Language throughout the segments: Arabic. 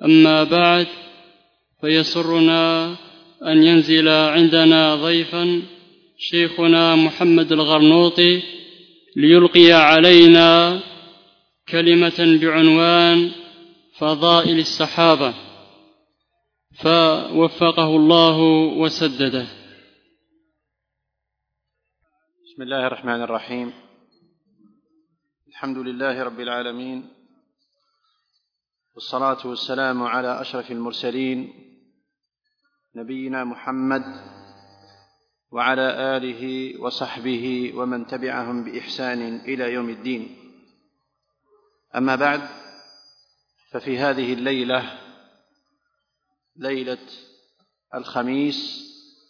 أما بعد، فيسرنا أن ينزل عندنا ضيفا شيخنا محمد الغرنوطي ليلقي علينا كلمة بعنوان فضائل الصحابة، فوفقه الله وسدده. بسم الله الرحمن الرحيم. الحمد لله رب العالمين، والصلاة والسلام على أشرف المرسلين نبينا محمد وعلى آله وصحبه ومن تبعهم بإحسان إلى يوم الدين. أما بعد، ففي هذه الليلة، ليلة الخميس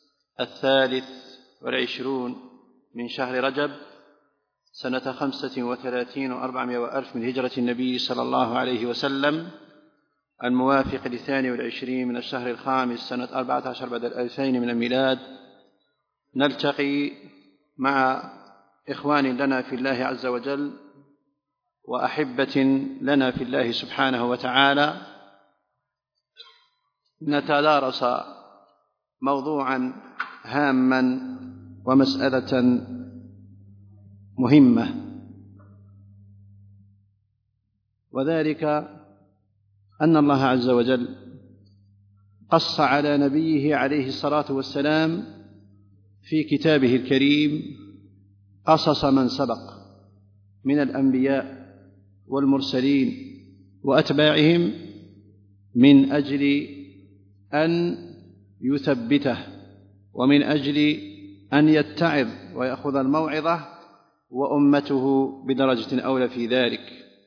23 من شهر رجب سنة 35 و400 من هجرة النبي صلى الله عليه وسلم، الموافق ل22 من الشهر الخامس سنة 14 بعد 2000 من الميلاد، نلتقي مع إخوان لنا في الله عز وجل وأحبة لنا في الله سبحانه وتعالى، نتدارس موضوعا هاما ومسألة مهمة، وذلك أن الله عز وجل قص على نبيه عليه الصلاة والسلام في كتابه الكريم قصص من سبق من الأنبياء والمرسلين وأتباعهم من أجل أن يثبته، ومن أجل أن يتعظ ويأخذ الموعظة، وأمته بدرجة أولى في ذلك.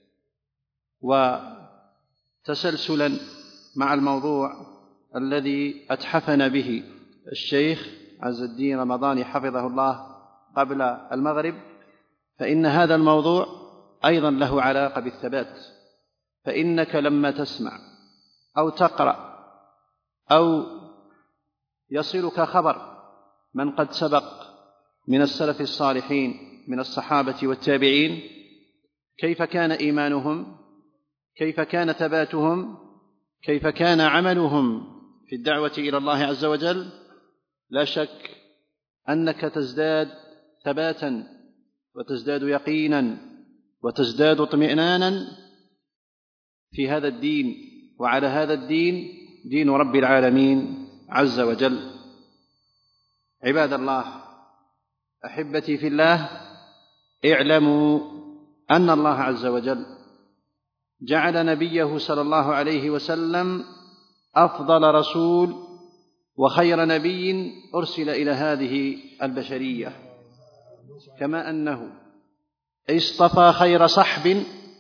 وتسلسلا مع الموضوع الذي أتحفنا به الشيخ عز الدين رمضان حفظه الله قبل المغرب، فإن هذا الموضوع أيضا له علاقة بالثبات. فإنك لما تسمع أو تقرأ أو يصلك خبر من قد سبق من السلف الصالحين من الصحابة والتابعين، كيف كان إيمانهم، كيف كان ثباتهم، كيف كان عملهم في الدعوة إلى الله عز وجل، لا شك أنك تزداد ثباتا وتزداد يقينا وتزداد اطمئنانا في هذا الدين وعلى هذا الدين، دين رب العالمين عز وجل. عباد الله، أحبتي في الله، اعلموا أن الله عز وجل جعل نبيه صلى الله عليه وسلم أفضل رسول وخير نبي أرسل إلى هذه البشرية، كما أنه اصطفى خير صحب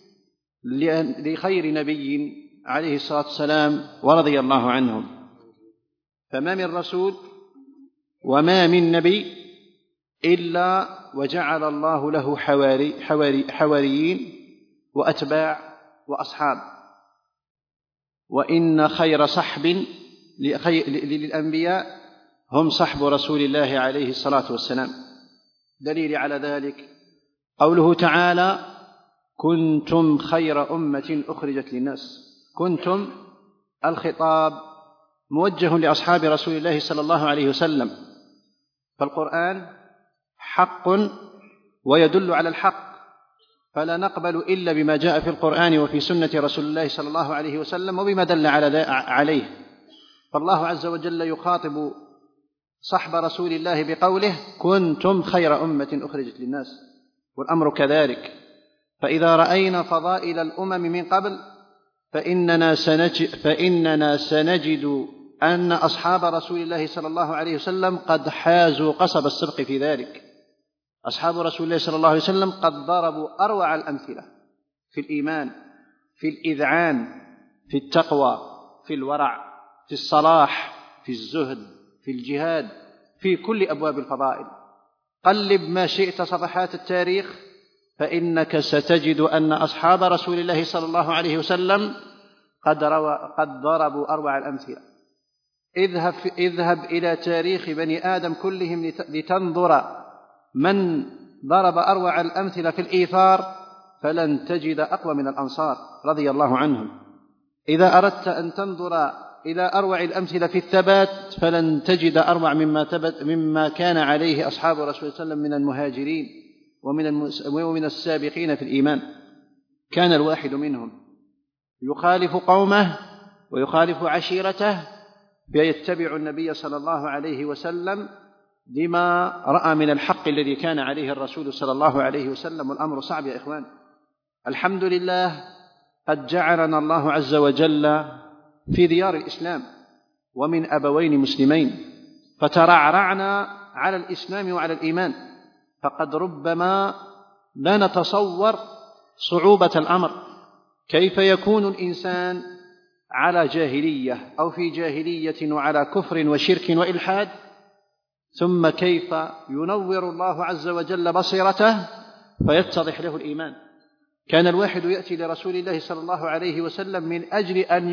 لخير نبي عليه الصلاة والسلام ورضي الله عنهم. فما من رسول وما من نبي إلا وجعل الله له حواريين وأتباع وأصحاب، وإن خير صحب للأنبياء هم صحب رسول الله عليه الصلاة والسلام. دليل على ذلك قوله تعالى: كنتم خير أمة أخرجت للناس. كنتم، الخطاب موجه لأصحاب رسول الله صلى الله عليه وسلم، فالقرآن حق ويدل على الحق، فلا نقبل إلا بما جاء في القرآن وفي سنة رسول الله صلى الله عليه وسلم وبما دل عليه. فالله عز وجل يخاطب صحب رسول الله بقوله: كنتم خير أمة أخرجت للناس، والأمر كذلك. فإذا رأينا فضائل الأمم من قبل فإننا سنجد أن أصحاب رسول الله صلى الله عليه وسلم قد حازوا قصب السبق في ذلك. أصحاب رسول الله صلى الله عليه وسلم قد ضربوا أروع الأمثلة في الإيمان، في الإذعان، في التقوى، في الورع، في الصلاح، في الزهد، في الجهاد، في كل أبواب الفضائل. قلب ما شئت صفحات التاريخ فإنك ستجد أن أصحاب رسول الله صلى الله عليه وسلم قد ضربوا أروع الأمثلة. اذهب إلى تاريخ بني آدم كلهم لتنظر من ضرب أروع الأمثلة في الإيثار، فلن تجد أقوى من الأنصار رضي الله عنهم. إذا أردت أن تنظر إلى أروع الأمثلة في الثبات فلن تجد أروع مما كان عليه أصحاب رسول الله صلى الله عليه وسلم من المهاجرين ومن السابقين في الإيمان. كان الواحد منهم يخالف قومه ويخالف عشيرته فيتبع النبي صلى الله عليه وسلم لما رأى من الحق الذي كان عليه الرسول صلى الله عليه وسلم. والأمر صعب يا إخوان. الحمد لله قد جعلنا الله عز وجل في ديار الإسلام ومن أبوين مسلمين، فترعرعنا على الإسلام وعلى الإيمان، فقد ربما لا نتصور صعوبة الأمر. كيف يكون الإنسان على جاهلية أو في جاهلية وعلى كفر وشرك وإلحاد، ثم كيف ينور الله عز وجل بصيرته فيتضح له الإيمان. كان الواحد يأتي لرسول الله صلى الله عليه وسلم من أجل أن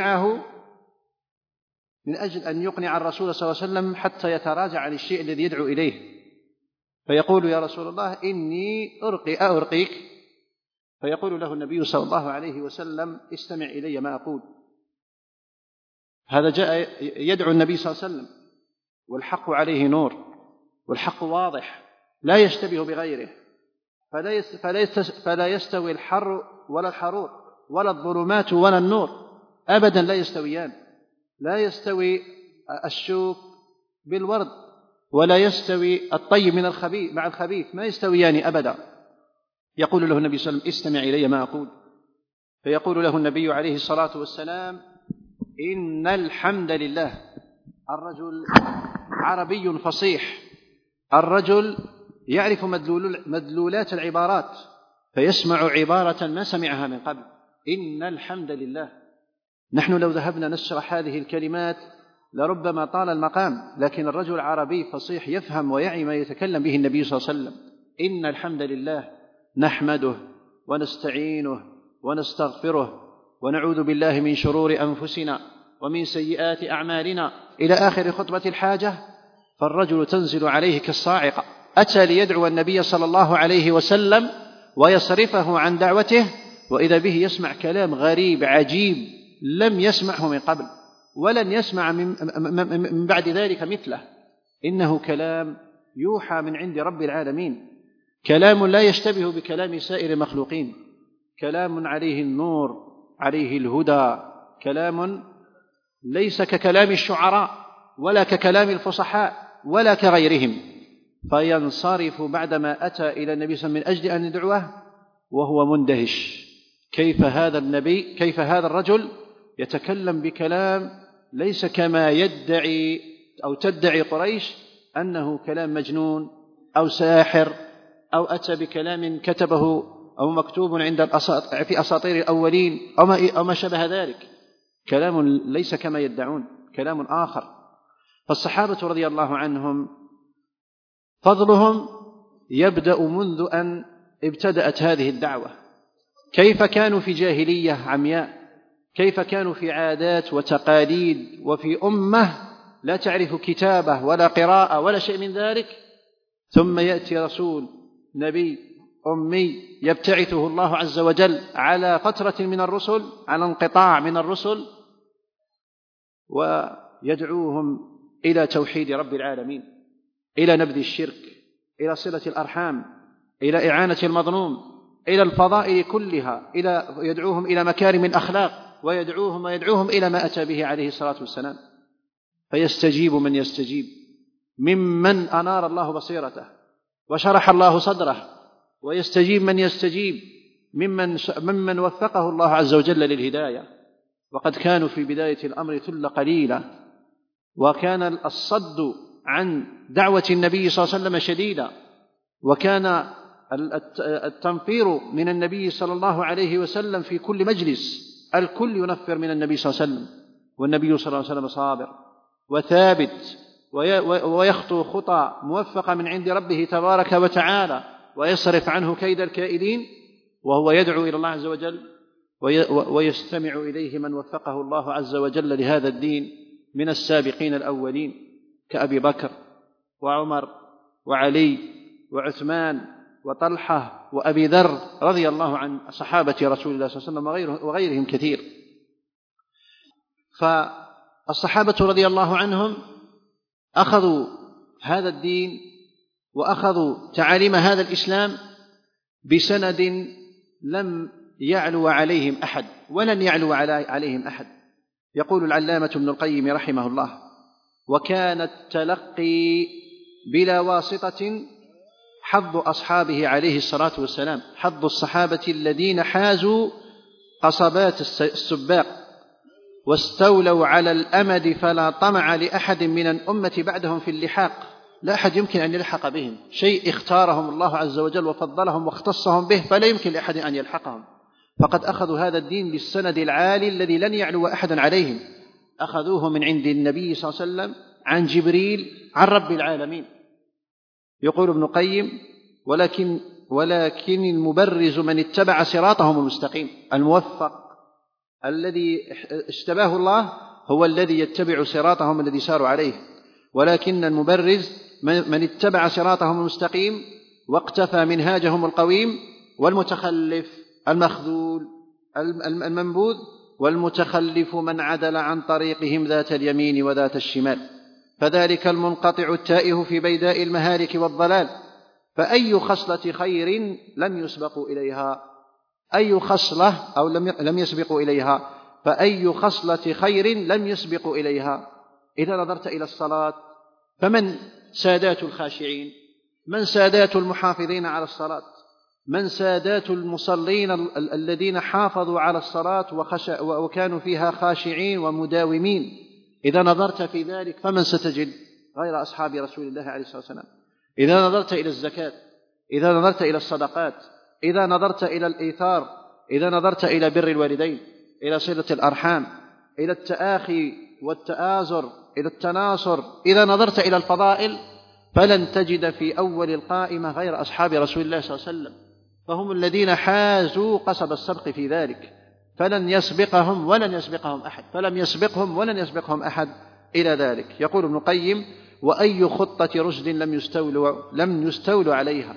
يقنع الرسول صلى الله عليه وسلم حتى يتراجع عن الشيء الذي يدعو إليه، فيقول يا رسول الله إني أرقيك، فيقول له النبي صلى الله عليه وسلم استمع إلي ما أقول. هذا جاء يدعو النبي صلى الله عليه وسلم والحق عليه نور، والحق واضح لا يشتبه بغيره، فلا يستوي الحر ولا الحرور ولا الظلمات ولا النور أبدا، لا يستويان. لا يستوي الشوك بالورد ولا يستوي الطيب من الخبيث مع الخبيث، ما يستويان أبدا. يقول له النبي صلى الله عليه وسلم استمع إلي ما أقول، فيقول له النبي عليه الصلاة والسلام إن الحمد لله. الرجل عربي فصيح، الرجل يعرف مدلولات العبارات، فيسمع عبارة ما سمعها من قبل. إن الحمد لله. نحن لو ذهبنا نشرح هذه الكلمات لربما طال المقام، لكن الرجل عربي فصيح يفهم ويعي ما يتكلم به النبي صلى الله عليه وسلم. إن الحمد لله نحمده ونستعينه ونستغفره ونعوذ بالله من شرور أنفسنا ومن سيئات أعمالنا إلى آخر خطبة الحاجة. فالرجل تنزل عليه كالصاعقة. أتى ليدعو النبي صلى الله عليه وسلم ويصرفه عن دعوته، وإذا به يسمع كلام غريب عجيب لم يسمعه من قبل ولن يسمع من بعد ذلك مثله. إنه كلام يوحى من عند رب العالمين، كلام لا يشتبه بكلام سائر المخلوقين، كلام عليه النور عليه الهدى، كلام ليس ككلام الشعراء ولا ككلام الفصحاء ولا كغيرهم. فينصرف بعدما أتى إلى النبي صلى الله عليه وسلم من أجل أن يدعوه وهو مندهش. كيف هذا النبي، كيف هذا الرجل يتكلم بكلام ليس كما يدعي أو تدعي قريش أنه كلام مجنون أو ساحر أو أتى بكلام كتبه أو مكتوب عند في أساطير الأولين أو ما شبه ذلك. كلام ليس كما يدعون، كلام آخر. فالصحابة رضي الله عنهم فضلهم يبدأ منذ أن ابتدأت هذه الدعوة. كيف كانوا في جاهلية عمياء، كيف كانوا في عادات وتقاليد وفي أمة لا تعرف كتابة ولا قراءة ولا شيء من ذلك، ثم يأتي رسول نبي أمي يبتعثه الله عز وجل على فترة من الرسل، على انقطاع من الرسل، ويدعوهم إلى توحيد رب العالمين، إلى نبذ الشرك، إلى صلة الأرحام، إلى إعانة المظلوم، إلى الفضائل كلها، يدعوهم إلى مكارم الأخلاق، ويدعوهم إلى ما أتى به عليه الصلاة والسلام. فيستجيب من يستجيب ممن أنار الله بصيرته وشرح الله صدره، ويستجيب من يستجيب ممن وفقه الله عز وجل للهداية. وقد كانوا في بداية الأمر ثلة قليلة، وكان الصد عن دعوة النبي صلى الله عليه وسلم شديدا، وكان التنفير من النبي صلى الله عليه وسلم في كل مجلس، الكل ينفر من النبي صلى الله عليه وسلم، والنبي صلى الله عليه وسلم صابر وثابت ويخطو خطى موفقة من عند ربه تبارك وتعالى، ويصرف عنه كيد الكائدين، وهو يدعو إلى الله عز وجل ويستمع إليه من وفقه الله عز وجل لهذا الدين من السابقين الأولين كأبي بكر وعمر وعلي وعثمان وطلحة وأبي ذر رضي الله عن صحابة رسول الله صلى الله عليه وسلم وغيرهم كثير. فالصحابة رضي الله عنهم أخذوا هذا الدين وأخذوا تعاليم هذا الإسلام بسند لم يعلو عليهم أحد ولن يعلو عليهم أحد. يقول العلامة ابن القيم رحمه الله: وكان التلقي بلا واسطة حظ أصحابه عليه الصلاة والسلام، حظ الصحابة الذين حازوا قصبات السباق واستولوا على الأمد، فلا طمع لأحد من الأمة بعدهم في اللحاق، لا أحد يمكن أن يلحق بهم، شيء اختارهم الله عز وجل وفضلهم واختصهم به، فلا يمكن لأحد أن يلحقهم. فقد أخذوا هذا الدين بالسند العالي الذي لن يعلو أحد عليهم، أخذوه من عند النبي صلى الله عليه وسلم عن جبريل عن رب العالمين. يقول ابن القيم: ولكن المبرز من اتبع صراطهم المستقيم، الموفق الذي اشتباه الله هو الذي يتبع صراطهم الذي ساروا عليه، ولكن المبرز من اتبع صراطهم المستقيم واقتفى منهاجهم القويم، والمتخلف المخذول المنبوذ، والمتخلف من عدل عن طريقهم ذات اليمين وذات الشمال، فذلك المنقطع التائه في بيداء المهالك والضلال. فأي خصلة خير لم يسبقوا إليها، أي خصلة أو لم يسبقوا إليها، فأي خصلة خير لم يسبقوا إليها. إذا نظرت إلى الصلاة فمن سادات الخاشعين؟ من سادات المحافظين على الصلاة؟ من سادات المصلين الذين حافظوا على الصلاة وكانوا فيها خاشعين ومداومين؟ إذا نظرت في ذلك فمن ستجد غير أصحاب رسول الله عليه الصلاة والسلام؟ إذا نظرت إلى الزكاة، إذا نظرت إلى الصدقات، إذا نظرت إلى الإيثار، إذا نظرت إلى بر الوالدين، إلى صلة الأرحام، إلى التآخي والتآزر، إلى التناصر، إذا نظرت إلى الفضائل، فلن تجد في أول القائمة غير أصحاب رسول الله صلى الله عليه وسلم، فهم الذين حازوا قصب السبق في ذلك، فلن يسبقهم ولن يسبقهم أحد، فلم يسبقهم ولن يسبقهم أحد إلى ذلك. يقول ابن القيم: وأي خطة رشد لم يستولوا عليها.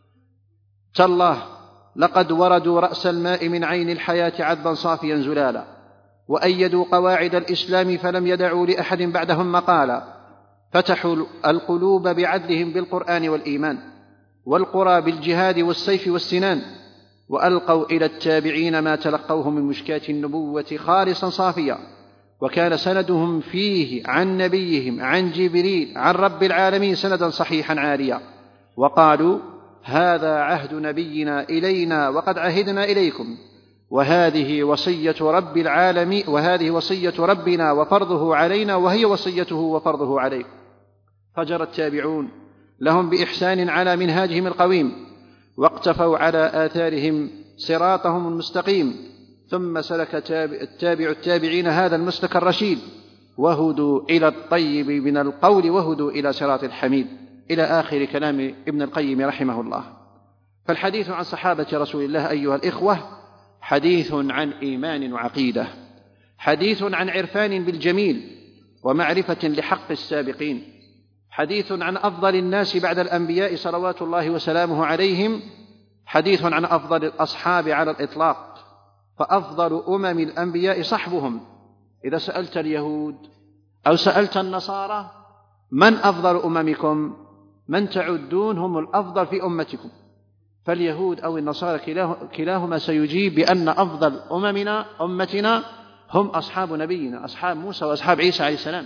تالله لقد وردوا رأس الماء من عين الحياة عذبا صافيا زلالا، وأيدوا قواعد الإسلام فلم يدعوا لأحد بعدهم مقالا، فتحوا القلوب بعدلهم بالقرآن والإيمان، والقرى بالجهاد والسيف والسنان، وألقوا إلى التابعين ما تلقوه من مشكاة النبوة خالصا صافيا، وكان سندهم فيه عن نبيهم عن جبريل عن رب العالمين سندا صحيحا عاريا، وقالوا: هذا عهد نبينا إلينا وقد عهدنا إليكم، وهذه وصية رب العالمين، وهذه وصية ربنا وفرضه علينا، وهي وصيته وفرضه عليكم. فجر التابعون لهم بإحسان على منهاجهم القويم، واقتفوا على آثارهم صراطهم المستقيم، ثم سلك التابع التابعين هذا المسلك الرشيد، وهدوا إلى الطيب من القول، وهدوا إلى صراط الحميد، إلى آخر كلام ابن القيم رحمه الله. فالحديث عن صحابة رسول الله أيها الإخوة حديث عن إيمان وعقيدة، حديث عن عرفان بالجميل ومعرفة لحق السابقين، حديث عن أفضل الناس بعد الأنبياء صلوات الله وسلامه عليهم، حديث عن أفضل الأصحاب على الإطلاق، فأفضل أمم الأنبياء صحبهم. إذا سألت اليهود أو سألت النصارى من أفضل أممكم، من تعدون هم الأفضل في أمتكم، فاليهود أو النصارى كلاهما سيجيب بأن أفضل أمتنا هم أصحاب نبينا، أصحاب موسى وأصحاب عيسى عليه السلام.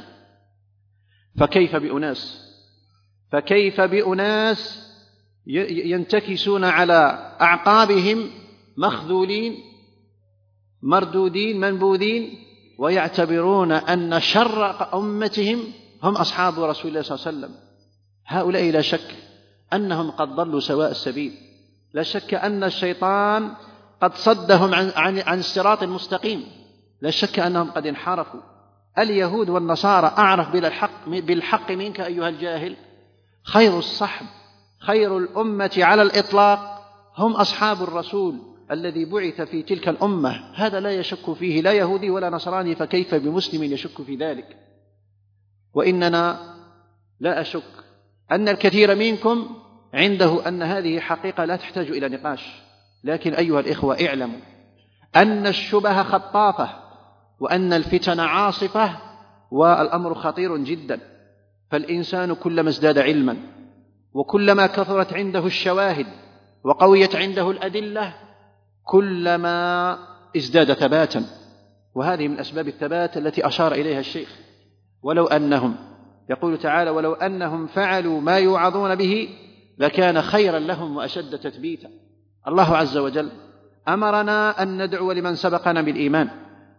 فكيف بأناس ينتكسون على أعقابهم مخذولين مردودين منبوذين، ويعتبرون أن شر أمتهم هم أصحاب رسول الله صلى الله عليه وسلم. هؤلاء لا شك أنهم قد ضلوا سواء السبيل، لا شك أن الشيطان قد صدهم عن الصراط المستقيم، لا شك أنهم قد انحرفوا. اليهود والنصارى أعرف بالحق منك أيها الجاهل. خير الصحب خير الأمة على الإطلاق هم أصحاب الرسول الذي بعث في تلك الأمة، هذا لا يشك فيه لا يهودي ولا نصراني، فكيف بمسلم يشك في ذلك؟ وإننا لا أشك أن الكثير منكم عنده أن هذه حقيقة لا تحتاج إلى نقاش، لكن أيها الإخوة اعلموا أن الشبه خطافة، وأن الفتن عاصفة والأمر خطير جدا. فالإنسان كلما ازداد علما وكلما كثرت عنده الشواهد وقويت عنده الأدلة كلما ازداد ثباتا، وهذه من أسباب الثبات التي أشار إليها الشيخ. ولو أنهم، يقول تعالى: ولو أنهم فعلوا ما يوعظون به لكان خيرا لهم وأشد تثبيتا. الله عز وجل أمرنا أن ندعو لمن سبقنا بالإيمان،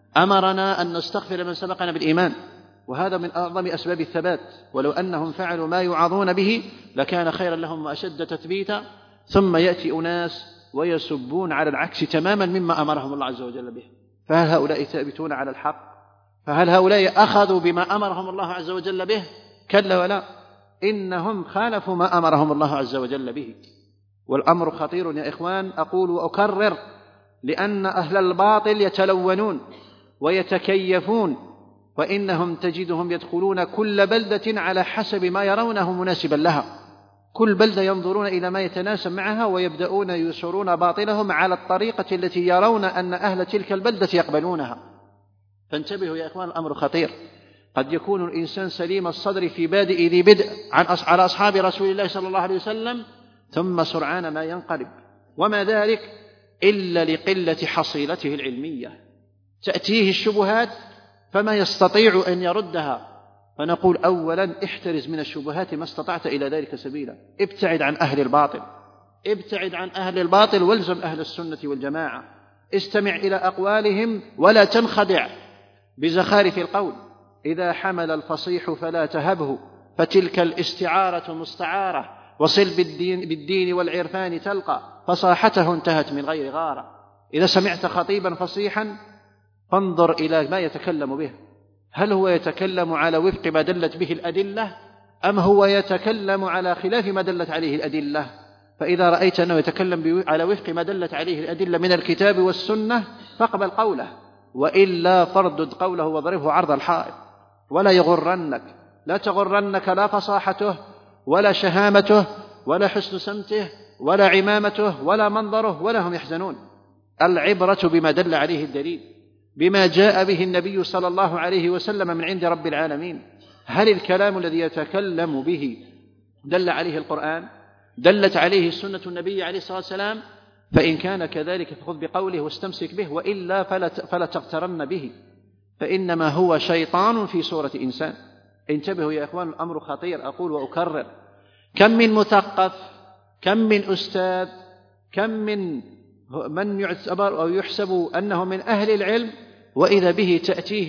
أمرنا أن نستغفر لمن سبقنا بالإيمان، وهذا من أعظم أسباب الثبات. ولو أنهم فعلوا ما يوعظون به لكان خيرا لهم وأشد تثبيتا. ثم يأتي أناس ويسبون على العكس تماما مما أمرهم الله عز وجل به، فهل هؤلاء ثابتون على الحق؟ فهل هؤلاء أخذوا بما أمرهم الله عز وجل به؟ كلا ولا، إنهم خالفوا ما أمرهم الله عز وجل به. والأمر خطير يا إخوان، أقول وأكرر، لأن أهل الباطل يتلونون ويتكيفون، وإنهم تجدهم يدخلون كل بلدة على حسب ما يرونه مناسبا لها. كل بلدة ينظرون إلى ما يتناسب معها ويبدأون يسرون باطلهم على الطريقة التي يرون أن أهل تلك البلدة يقبلونها. فانتبهوا يا إخوان، الأمر خطير. قد يكون الإنسان سليم الصدر في بادئ ذي بدء على أصحاب رسول الله صلى الله عليه وسلم، ثم سرعان ما ينقلب، وما ذلك إلا لقلة حصيلته العلمية. تأتيه الشبهات فما يستطيع أن يردها، فنقول أولا: احترز من الشبهات ما استطعت إلى ذلك سبيلا، ابتعد عن أهل الباطل، ابتعد عن أهل الباطل والزم أهل السنة والجماعة، استمع إلى أقوالهم ولا تنخدع بزخارف القول. إذا حمل الفصيح فلا تهبه، فتلك الاستعارة مستعارة، وصل بالدين والعرفان تلقى، فصاحته انتهت من غير غارة. إذا سمعت خطيبا فصيحا فانظر إلى ما يتكلم به، هل هو يتكلم على وفق ما دلت به الأدلة، أم هو يتكلم على خلاف ما دلت عليه الأدلة؟ فإذا رأيت أنه يتكلم على وفق ما دلت عليه الأدلة من الكتاب والسنة فاقبل قوله، وإلا فاردد قوله واضربه عرض الحائط. ولا يغرنك، لا تغرنك لا فصاحته ولا شهامته ولا حسن سمته ولا عمامته ولا منظره ولا هم يحزنون. العبرة بما دل عليه الدليل، بما جاء به النبي صلى الله عليه وسلم من عند رب العالمين. هل الكلام الذي يتكلم به دل عليه القرآن، دلت عليه سنة النبي عليه الصلاة والسلام؟ فإن كان كذلك فخذ بقوله واستمسك به، وإلا فلا تغترن به، فإنما هو شيطان في صورة إنسان. انتبهوا يا إخوان، الأمر خطير. أقول وأكرر: كم من مثقف، كم من أستاذ، كم من يعتبر أو يحسب أنه من أهل العلم، وإذا به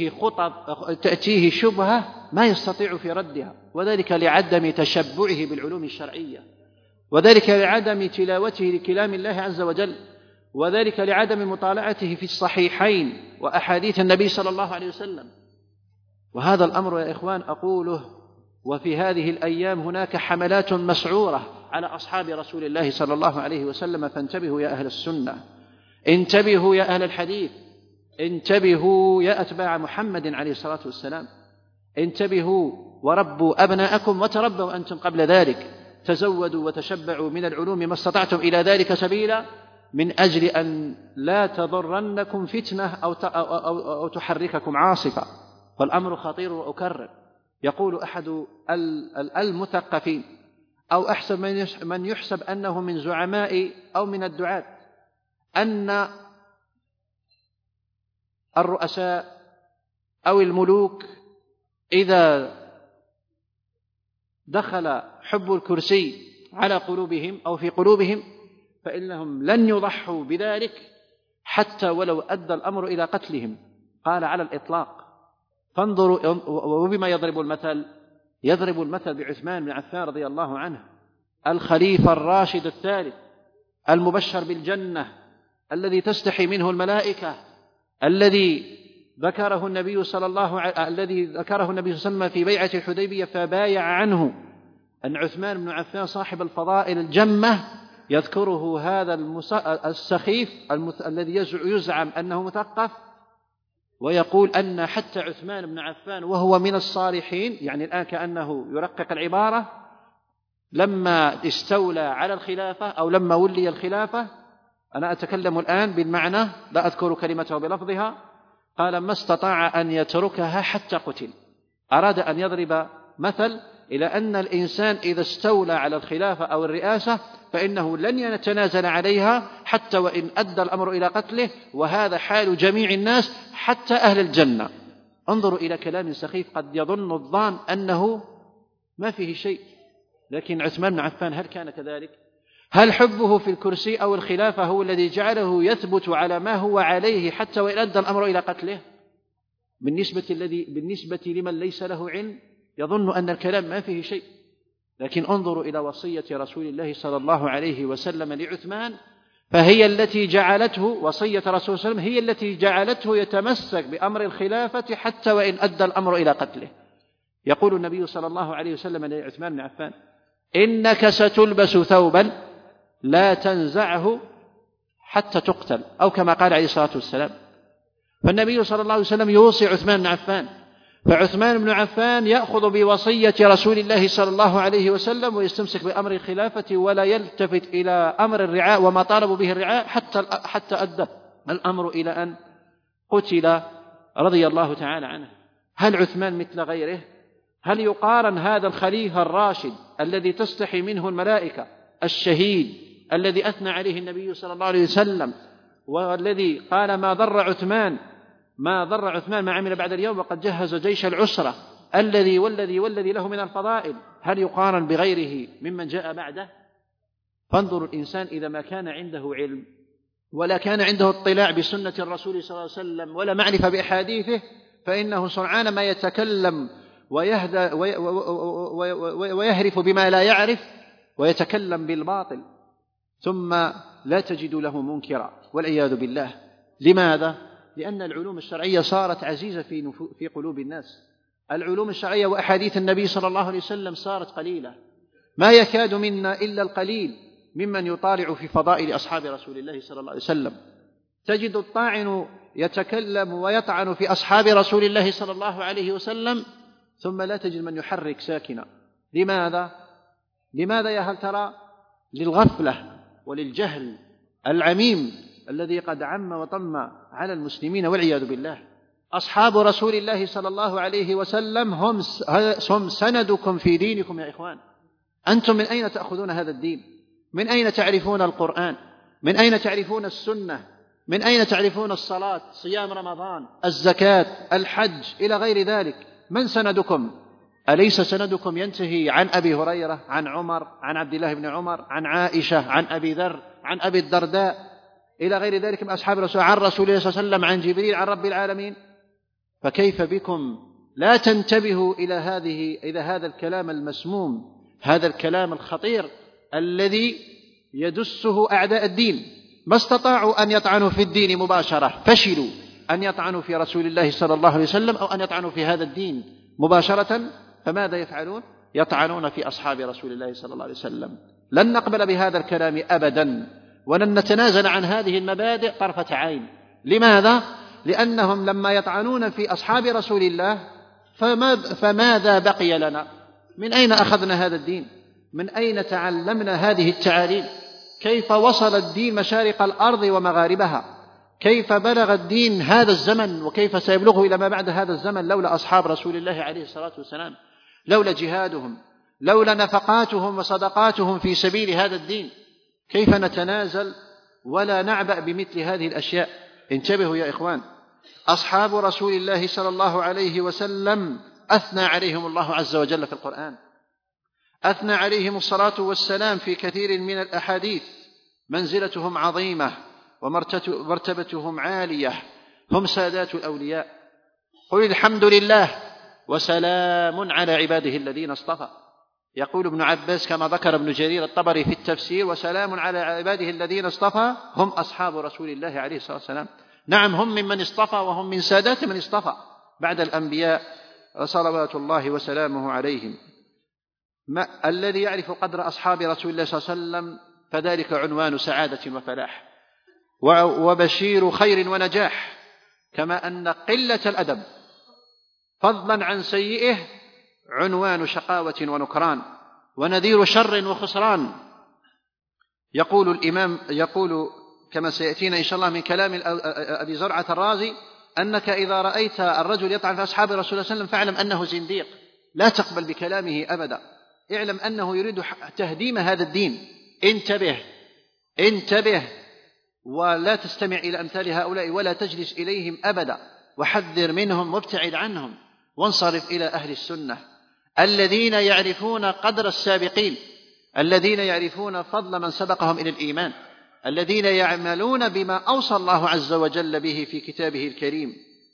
تأتيه شبهة ما يستطيع في ردها، وذلك لعدم تشبعه بالعلوم الشرعية، وذلك لعدم تلاوته لكلام الله عز وجل، وذلك لعدم مطالعته في الصحيحين وأحاديث النبي صلى الله عليه وسلم. وهذا الأمر يا إخوان أقوله، وفي هذه الأيام هناك حملات مسعورة على أصحاب رسول الله صلى الله عليه وسلم. فانتبهوا يا أهل السنة، انتبهوا يا أهل الحديث، انتبهوا يا أتباع محمد عليه الصلاة والسلام، انتبهوا وربوا أبناءكم وتربوا أنتم قبل ذلك، تزودوا وتشبعوا من العلوم ما استطعتم إلى ذلك سبيلا، من أجل أن لا تضرنكم فتنة أو تحرككم عاصفة. فالأمر خطير. وأكرر، يقول أحد المثقفين أو أحسب من يحسب أنه من زعماء أو من الدعاة، أن الرؤساء أو الملوك إذا دخل حب الكرسي على قلوبهم أو في قلوبهم فإنهم لن يضحوا بذلك حتى ولو أدى الأمر إلى قتلهم. قال على الإطلاق. فانظروا، وبما يضرب المثل بعثمان بن عفان رضي الله عنه، الخليفة الراشد الثالث المبشر بالجنة، الذي تستحي منه الملائكة، الذي ذكره النبي صلى الله عليه وسلم في بيعة الحديبية فبايع عنه، أن عثمان بن عفان صاحب الفضائل الجمة يذكره هذا السخيف الذي يزعم أنه مثقف، ويقول أن حتى عثمان بن عفان وهو من الصالحين، يعني الآن كأنه يرقق العبارة، لما استولى على الخلافة أو لما ولي الخلافة، أنا أتكلم الآن بالمعنى لا أذكر كلمته بلفظها، قال ما استطاع أن يتركها حتى قتل. أراد أن يضرب مثل إلى أن الإنسان إذا استولى على الخلافة أو الرئاسة فإنه لن يتنازل عليها حتى وإن أدى الأمر إلى قتله، وهذا حال جميع الناس حتى أهل الجنة. انظروا إلى كلام سخيف قد يظن الظان أنه ما فيه شيء، لكن عثمان بن عفان هل كان كذلك؟ هل حبه في الكرسي أو الخلافة هو الذي جعله يثبت على ما هو عليه حتى وإن أدى الأمر إلى قتله؟ بالنسبة لمن ليس له علم يظن أن الكلام ما فيه شيء، لكن انظروا إلى وصية رسول الله صلى الله عليه وسلم لعثمان، فهي التي جعلته وصية رسول الله صلى الله عليه وسلم هي التي جعلته يتمسك بأمر الخلافة حتى وإن أدى الأمر إلى قتله. يقول النبي صلى الله عليه وسلم لعثمان بن عفان: إنك ستلبس ثوبا لا تنزعه حتى تقتل، أو كما قال عليه الصلاة والسلام. فالنبي صلى الله عليه وسلم يوصي عثمان بن عفان، فعثمان بن عفان يأخذ بوصية رسول الله صلى الله عليه وسلم ويستمسك بأمر الخلافة ولا يلتفت إلى أمر الرعاء وما طالبوا به الرعاء حتى أدى الأمر إلى أن قتل رضي الله تعالى عنه. هل عثمان مثل غيره؟ هل يقارن هذا الخليفة الراشد الذي تستحي منه الملائكة، الشهيد الذي أثنى عليه النبي صلى الله عليه وسلم، والذي قال ما ضر عثمان ما عمل بعد اليوم وقد جهز جيش العسرة، الذي والذي له من الفضائل، هل يقارن بغيره ممن جاء بعده؟ فانظروا الإنسان إذا ما كان عنده علم ولا كان عنده اطلاع بسنة الرسول صلى الله عليه وسلم ولا معرفة بأحاديثه، فإنه سرعان ما يتكلم ويهرف بما لا يعرف ويتكلم بالباطل، ثم لا تجد له منكرا والعياذ بالله. لماذا؟ لأن العلوم الشرعية صارت عزيزة في قلوب الناس. العلوم الشرعية وأحاديث النبي صلى الله عليه وسلم صارت قليلة، ما يكاد منا إلا القليل ممن يطالع في فضائل أصحاب رسول الله صلى الله عليه وسلم. تجد الطاعن يتكلم ويطعن في أصحاب رسول الله صلى الله عليه وسلم، ثم لا تجد من يحرك ساكنا. لماذا يا هل ترى؟ للغفلة وللجهل العميم الذي قد عم وطم على المسلمين والعياذ بالله. أصحاب رسول الله صلى الله عليه وسلم هم سندكم في دينكم يا إخوان. أنتم من أين تأخذون هذا الدين؟ من أين تعرفون القرآن؟ من أين تعرفون السنة؟ من أين تعرفون الصلاة، صيام رمضان، الزكاة، الحج إلى غير ذلك؟ من سندكم؟ أليس سندكم ينتهي عن أبي هريرة، عن عمر، عن عبد الله بن عمر، عن عائشة، عن أبي ذر، عن أبي الدرداء إلى غير ذلك من أصحاب الرسول، عن رسول الله صلى الله عليه وسلم، عن جبريل، عن رب العالمين؟ فكيف بكم لا تنتبهوا إلى هذا الكلام المسموم، هذا الكلام الخطير الذي يدسه أعداء الدين؟ ما استطاعوا أن يطعنوا في الدين مباشرة، فشلوا أن يطعنوا في رسول الله صلى الله عليه وسلم أو أن يطعنوا في هذا الدين مباشرة، فماذا يفعلون؟ يطعنون في أصحاب رسول الله صلى الله عليه وسلم. لن نقبل بهذا الكلام أبدا، ولن نتنازل عن هذه المبادئ طرفة عين. لماذا؟ لأنهم لما يطعنون في أصحاب رسول الله فماذا بقي لنا؟ من أين أخذنا هذا الدين؟ من أين تعلمنا هذه التعاليم؟ كيف وصل الدين مشارق الأرض ومغاربها؟ كيف بلغ الدين هذا الزمن؟ وكيف سيبلغه إلى ما بعد هذا الزمن لولا أصحاب رسول الله عليه الصلاة والسلام؟ لولا جهادهم، لولا نفقاتهم وصدقاتهم في سبيل هذا الدين، كيف نتنازل ولا نعبأ بمثل هذه الأشياء؟ انتبهوا يا إخوان، أصحاب رسول الله صلى الله عليه وسلم أثنى عليهم الله عز وجل في القرآن، أثنى عليهم الصلاة والسلام في كثير من الأحاديث. منزلتهم عظيمة ومرتبتهم عالية، هم سادات الأولياء. قل الحمد لله وسلام على عباده الذين اصطفى. يقول ابن عباس كما ذكر ابن جرير الطبري في التفسير: وسلام على عباده الذين اصطفى، هم أصحاب رسول الله عليه الصلاة والسلام. نعم، هم ممن اصطفى وهم من سادات من اصطفى بعد الأنبياء صلوات الله وسلامه عليهم. الذي يعرف قدر أصحاب رسول الله صلى الله عليه وسلم فذلك عنوان سعادة وفلاح وبشير خير ونجاح، كما أن قلة الأدب فضلا عن سيئه عنوان شقاوة ونكران ونذير شر وخسران. يقول الإمام كما سيأتينا إن شاء الله من كلام أبي زرعة الرازي: أنك إذا رأيت الرجل يطعن في أصحاب رسول الله صلى الله عليه وسلم فاعلم أنه زنديق، لا تقبل بكلامه أبدا، اعلم أنه يريد تهديم هذا الدين. انتبه ولا تستمع إلى أمثال هؤلاء ولا تجلس إليهم أبدا، وحذر منهم وابتعد عنهم، وانصرف إلى أهل السنة الذين يعرفون قدر السابقين، الذين يعرفون فضل من سبقهم إلى الإيمان، الذين يعملون بما أوصى الله عز وجل به في كتابه الكريم.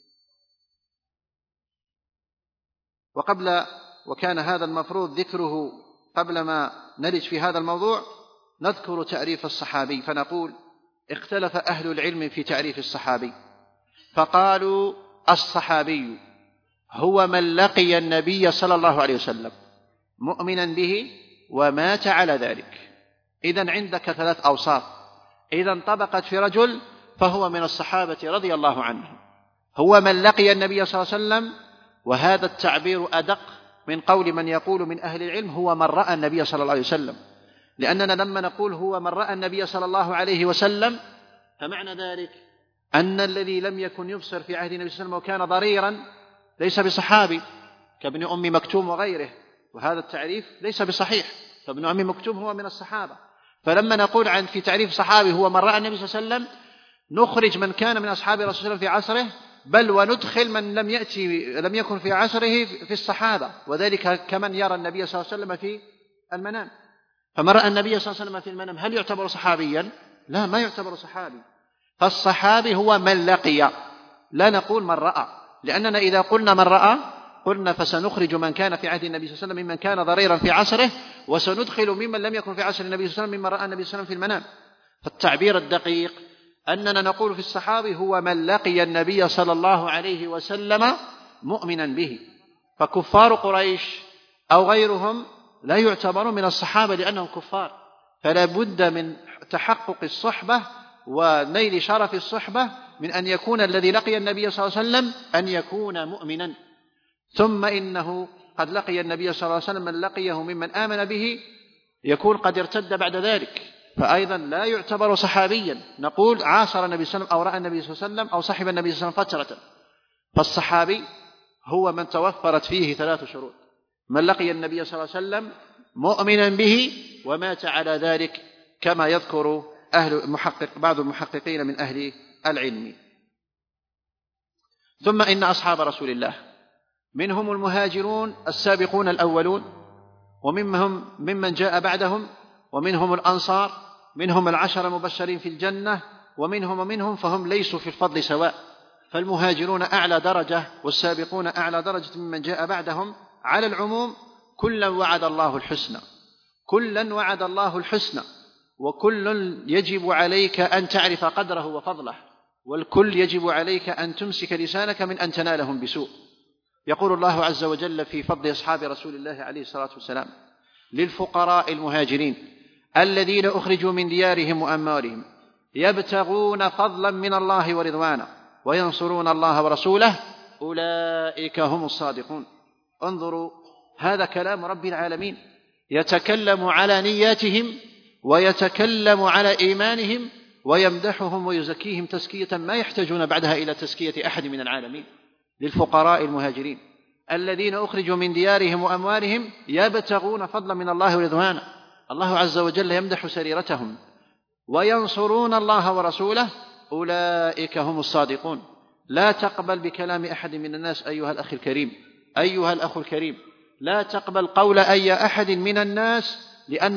وكان هذا المفروض ذكره قبل ما نلج في هذا الموضوع، نذكر تعريف الصحابي، فنقول: اختلف أهل العلم في تعريف الصحابي، فقالوا: الصحابي هو من لقي النبي صلى الله عليه وسلم مؤمنا به ومات على ذلك. إذن عندك 3 أوصاف، إذا انطبقت في رجل فهو من الصحابة رضي الله عنهم، هو من لقي النبي صلى الله عليه وسلم، وهذا التعبير أدق من قول من يقول من أهل العلم هو من رأى النبي صلى الله عليه وسلم، لأننا لما نقول هو من رأى النبي صلى الله عليه وسلم فمعنى ذلك أن الذي لم يكن يبصر في عهد النبي صلى الله عليه وسلم وكان ضريرا ليس بصحابي، كابن أم مكتوم وغيره، وهذا التعريف ليس بصحيح، فابن أم مكتوم هو من الصحابة. فلما نقول في تعريف صحابي هو من رأى النبي صلى الله عليه وسلم، نخرج من كان من أصحاب رسول الله صلى الله عليه وسلم في عصره، بل وندخل من لم يكن في عصره في الصحابة، وذلك كمن يرى النبي صلى الله عليه وسلم في المنام. فمن رأى النبي صلى الله عليه وسلم في المنام هل يعتبر صحابيا؟ لا، ما يعتبر صحابي. فالصحابي هو من لقي، لا نقول من رأى، لأننا إذا قلنا من رأى قلنا فسنخرج من كان في عهد النبي صلى الله عليه وسلم ممن كان ضريرا في عصره، وسندخل ممن لم يكن في عصر النبي صلى الله عليه وسلم ممن رأى النبي صلى الله عليه وسلم في المنام. فالتعبير الدقيق أننا نقول في الصحابي هو من لقي النبي صلى الله عليه وسلم مؤمنا به. فكفار قريش أو غيرهم لا يعتبرون من الصحابة لأنهم كفار، فلا بد من تحقق الصحبة ونيل شرف الصحبة من أن يكون الذي لقي النبي صلى الله عليه وسلم أن يكون مؤمنا. ثم إنه قد لقي النبي صلى الله عليه وسلم من لقيه ممن آمن به يكون قد ارتد بعد ذلك، فأيضا لا يعتبر صحابيا، نقول عاصر النبي صلى الله عليه وسلم أو رأى النبي صلى الله عليه وسلم أو صحب النبي صلى الله عليه وسلم فترة. فالصحابي هو من توفرت فيه 3 شروط: من لقي النبي صلى الله عليه وسلم مؤمنا به ومات على ذلك، كما يذكر بعض المحققين من أهل العلم. ثم إن أصحاب رسول الله منهم المهاجرون السابقون الأولون، ومنهم ممن جاء بعدهم، ومنهم الأنصار، منهم 10 المبشرين في الجنة، ومنهم فهم ليسوا في الفضل سواء، فالمهاجرون أعلى درجة والسابقون أعلى درجة ممن جاء بعدهم. على العموم كلا وعد الله الحسنى، وكل يجب عليك أن تعرف قدره وفضله، والكل يجب عليك أن تمسك لسانك من أن تنالهم بسوء. يقول الله عز وجل في فضل أصحاب رسول الله عليه الصلاة والسلام: للفقراء المهاجرين الذين أخرجوا من ديارهم وأموالهم يبتغون فضلا من الله ورضوانا وينصرون الله ورسوله أولئك هم الصادقون. انظروا، هذا كلام رب العالمين يتكلم على نياتهم ويتكلم على إيمانهم ويمدحهم ويزكيهم تزكية ما يحتاجون بعدها إلى تزكية أحد من العالمين. للفقراء المهاجرين الذين أخرجوا من ديارهم وأموالهم يبتغون فضلا من الله ورضوانا، الله عز وجل يمدح سريرتهم، وينصرون الله ورسوله أولئك هم الصادقون. لا تقبل بكلام أحد من الناس أيها الأخ الكريم، لا تقبل قول أي أحد من الناس،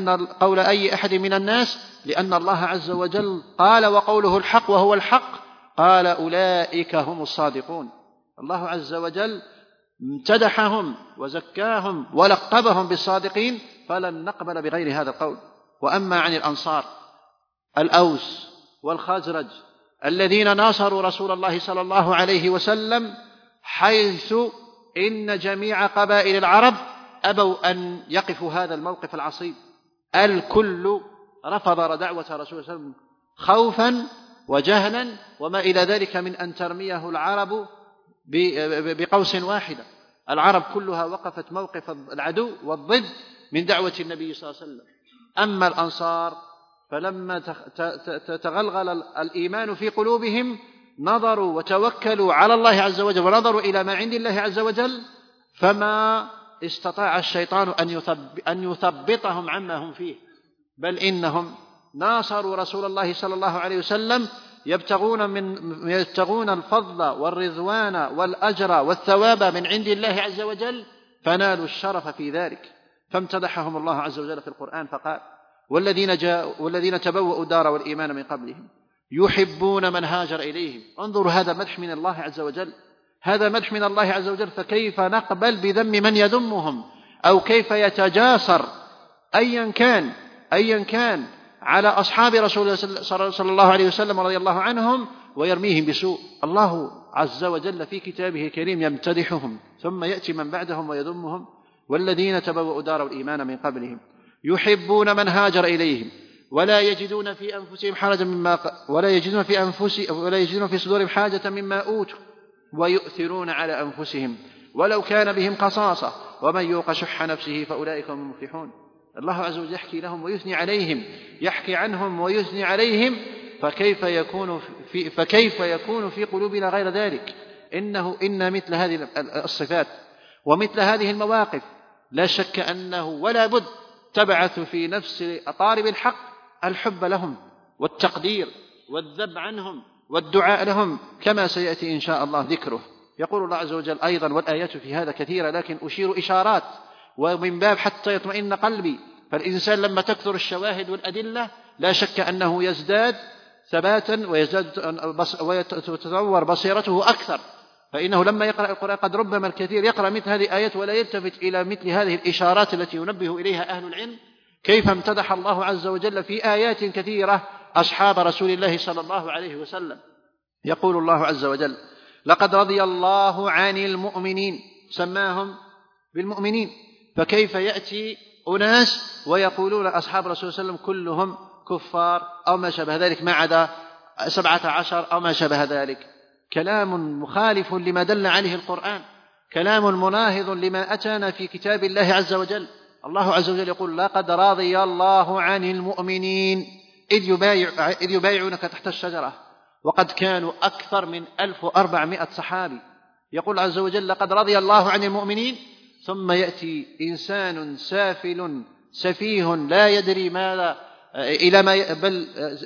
لأن الله عز وجل قال وقوله الحق وهو الحق، قال أولئك هم الصادقون. الله عز وجل امتدحهم وزكاهم ولقبهم بالصادقين، فلن نقبل بغير هذا القول. وأما عن الأنصار الأوس والخزرج الذين ناصروا رسول الله صلى الله عليه وسلم، حيث إن جميع قبائل العرب أبوا أن يقفوا هذا الموقف العصيب، الكل رفض دعوة رسول الله صلى الله عليه وسلم خوفا وجهلا وما إلى ذلك من أن ترميه العرب بقوس واحدة. العرب كلها وقفت موقف العدو والضد من دعوة النبي صلى الله عليه وسلم. أما الأنصار فلما تغلغل الإيمان في قلوبهم نظروا وتوكلوا على الله عز وجل ونظروا إلى ما عند الله عز وجل، فما استطاع الشيطان أن يثبطهم عما هم فيه، بل إنهم ناصروا رسول الله صلى الله عليه وسلم يبتغون الفضل والرضوان والأجر والثواب من عند الله عز وجل، فنالوا الشرف في ذلك. فامتدحهم الله عز وجل في القرآن فقال: والذين تبوأوا الدار والإيمان من قبلهم يحبون من هاجر إليهم. انظروا، هذا مدح من الله عز وجل، هذا مدح من الله عز وجل، فكيف نقبل بذم من يذمهم أو كيف يتجاسر أيا كان على أصحاب رسول الله صلى الله عليه وسلم رضي الله عنهم ويرميهم بسوء؟ الله عز وجل في كتابه الكريم يمتدحهم، ثم يأتي من بعدهم ويذمهم: والذين تبوأوا دار الإيمان من قبلهم يحبون من هاجر إليهم ولا يجدون في أنفسهم حرجا ولا يجدون في صدورهم حاجة مما أوتوا ويؤثرون على أنفسهم ولو كان بهم خصاصة ومن يوق شح نفسه فأولئك هم المفلحون. الله عز وجل يحكي لهم ويثني عليهم، يحكي عنهم ويثني عليهم، فكيف يكون في قلوبنا غير ذلك؟ إن مثل هذه الصفات ومثل هذه المواقف لا شك أنه ولا بد تبعث في نفس أطارب الحق الحب لهم والتقدير والذب عنهم والدعاء لهم، كما سيأتي إن شاء الله ذكره. يقول الله عز وجل أيضا، والآيات في هذا كثيرة لكن أشير إشارات ومن باب حتى يطمئن قلبي. فالإنسان لما تكثر الشواهد والأدلة لا شك أنه يزداد ثباتا وتتطور بصيرته أكثر، فإنه لما يقرأ القرآن قد ربما الكثير يقرأ مثل هذه الآيات ولا يلتفت إلى مثل هذه الإشارات التي ينبه إليها أهل العلم، كيف امتدح الله عز وجل في آيات كثيرة أصحاب رسول الله صلى الله عليه وسلم. يقول الله عز وجل: لقد رضي الله عن المؤمنين، سماهم بالمؤمنين، فكيف يأتي أناس ويقولون أصحاب رسول الله صلى الله عليه وسلم كلهم كفار أو ما شابه ذلك ما عدا 17 أو ما شابه ذلك؟ كلام مخالف لما دل عليه القرآن، كلام مناهض لما أتانا في كتاب الله عز وجل. الله عز وجل يقول: لقد رضي الله عن المؤمنين إذ يبايعونك تحت الشجرة، وقد كانوا أكثر من 1400 صحابي. يقول عز وجل: لقد رضي الله عن المؤمنين، ثم يأتي إنسان سافل سفيه لا يدري ماذا بل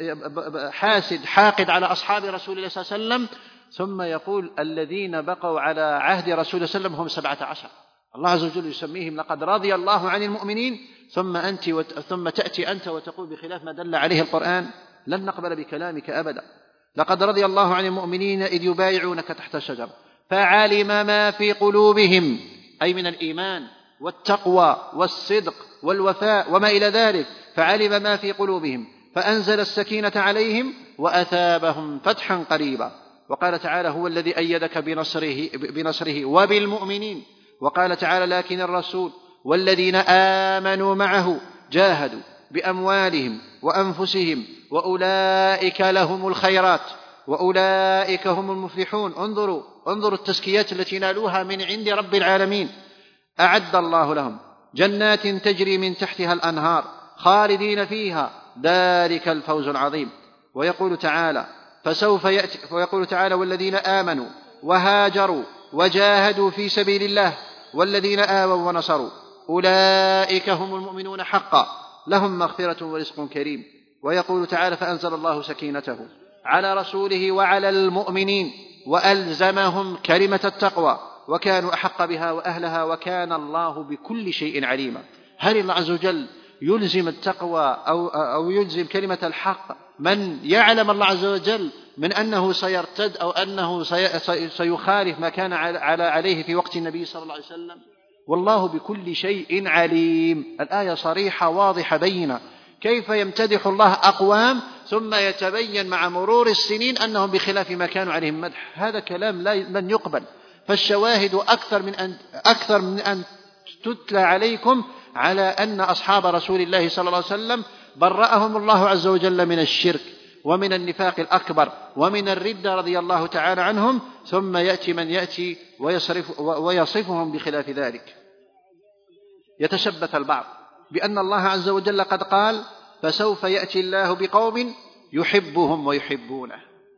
حاقد على أصحاب رسول الله صلى الله عليه وسلم، ثم يقول: الذين بقوا على عهد رسول الله صلى الله عليه وسلم هم 17. الله عز وجل يسميهم لقد رضي الله عن المؤمنين، ثم تأتي أنت وتقول بخلاف ما دل عليه القرآن. لن نقبل بكلامك أبدا. لقد رضي الله عن المؤمنين إذ يبايعونك تحت الشجرة فعلم ما في قلوبهم، أي من الإيمان والتقوى والصدق والوفاء وما إلى ذلك، فعلم ما في قلوبهم فأنزل السكينة عليهم وأثابهم فتحا قريبا. وقال تعالى: هو الذي أيدك بنصره وبالمؤمنين. وقال تعالى: لكن الرسول والذين آمنوا معه جاهدوا بأموالهم وأنفسهم وأولئك لهم الخيرات وأولئك هم المفلحون. انظروا التزكيات التي نالوها من عند رب العالمين. أعد الله لهم جنات تجري من تحتها الأنهار خالدين فيها، ذلك الفوز العظيم. ويقول تعالى: والذين آمنوا وهاجروا وجاهدوا في سبيل الله والذين آووا ونصروا أولئك هم المؤمنون حقا لهم مغفرة ورزق كريم. ويقول تعالى: فأنزل الله سكينته على رسوله وعلى المؤمنين وألزمهم كلمة التقوى وكانوا أحق بها وأهلها وكان الله بكل شيء عليما. هل الله عز وجل يلزم التقوى أو يلزم كلمة الحق من يعلم الله عز وجل من أنه سيرتد أو أنه سيخالف ما كان عليه في وقت النبي صلى الله عليه وسلم؟ والله بكل شيء عليم. الآية صريحة واضحة بينة. كيف يمتدح الله أقوام ثم يتبين مع مرور السنين أنهم بخلاف ما كانوا عليه مدح؟ هذا كلام لن يقبل. فالشواهد أكثر من أن تتلى عليكم على أن أصحاب رسول الله صلى الله عليه وسلم برأهم الله عز وجل من الشرك ومن النفاق الأكبر ومن الردة رضي الله تعالى عنهم، ثم يأتي من يأتي ويصفهم بخلاف ذلك. يتشبث البعض بأن الله عز وجل قد قال: فسوف يأتي الله بقوم يحبهم ويحبونه.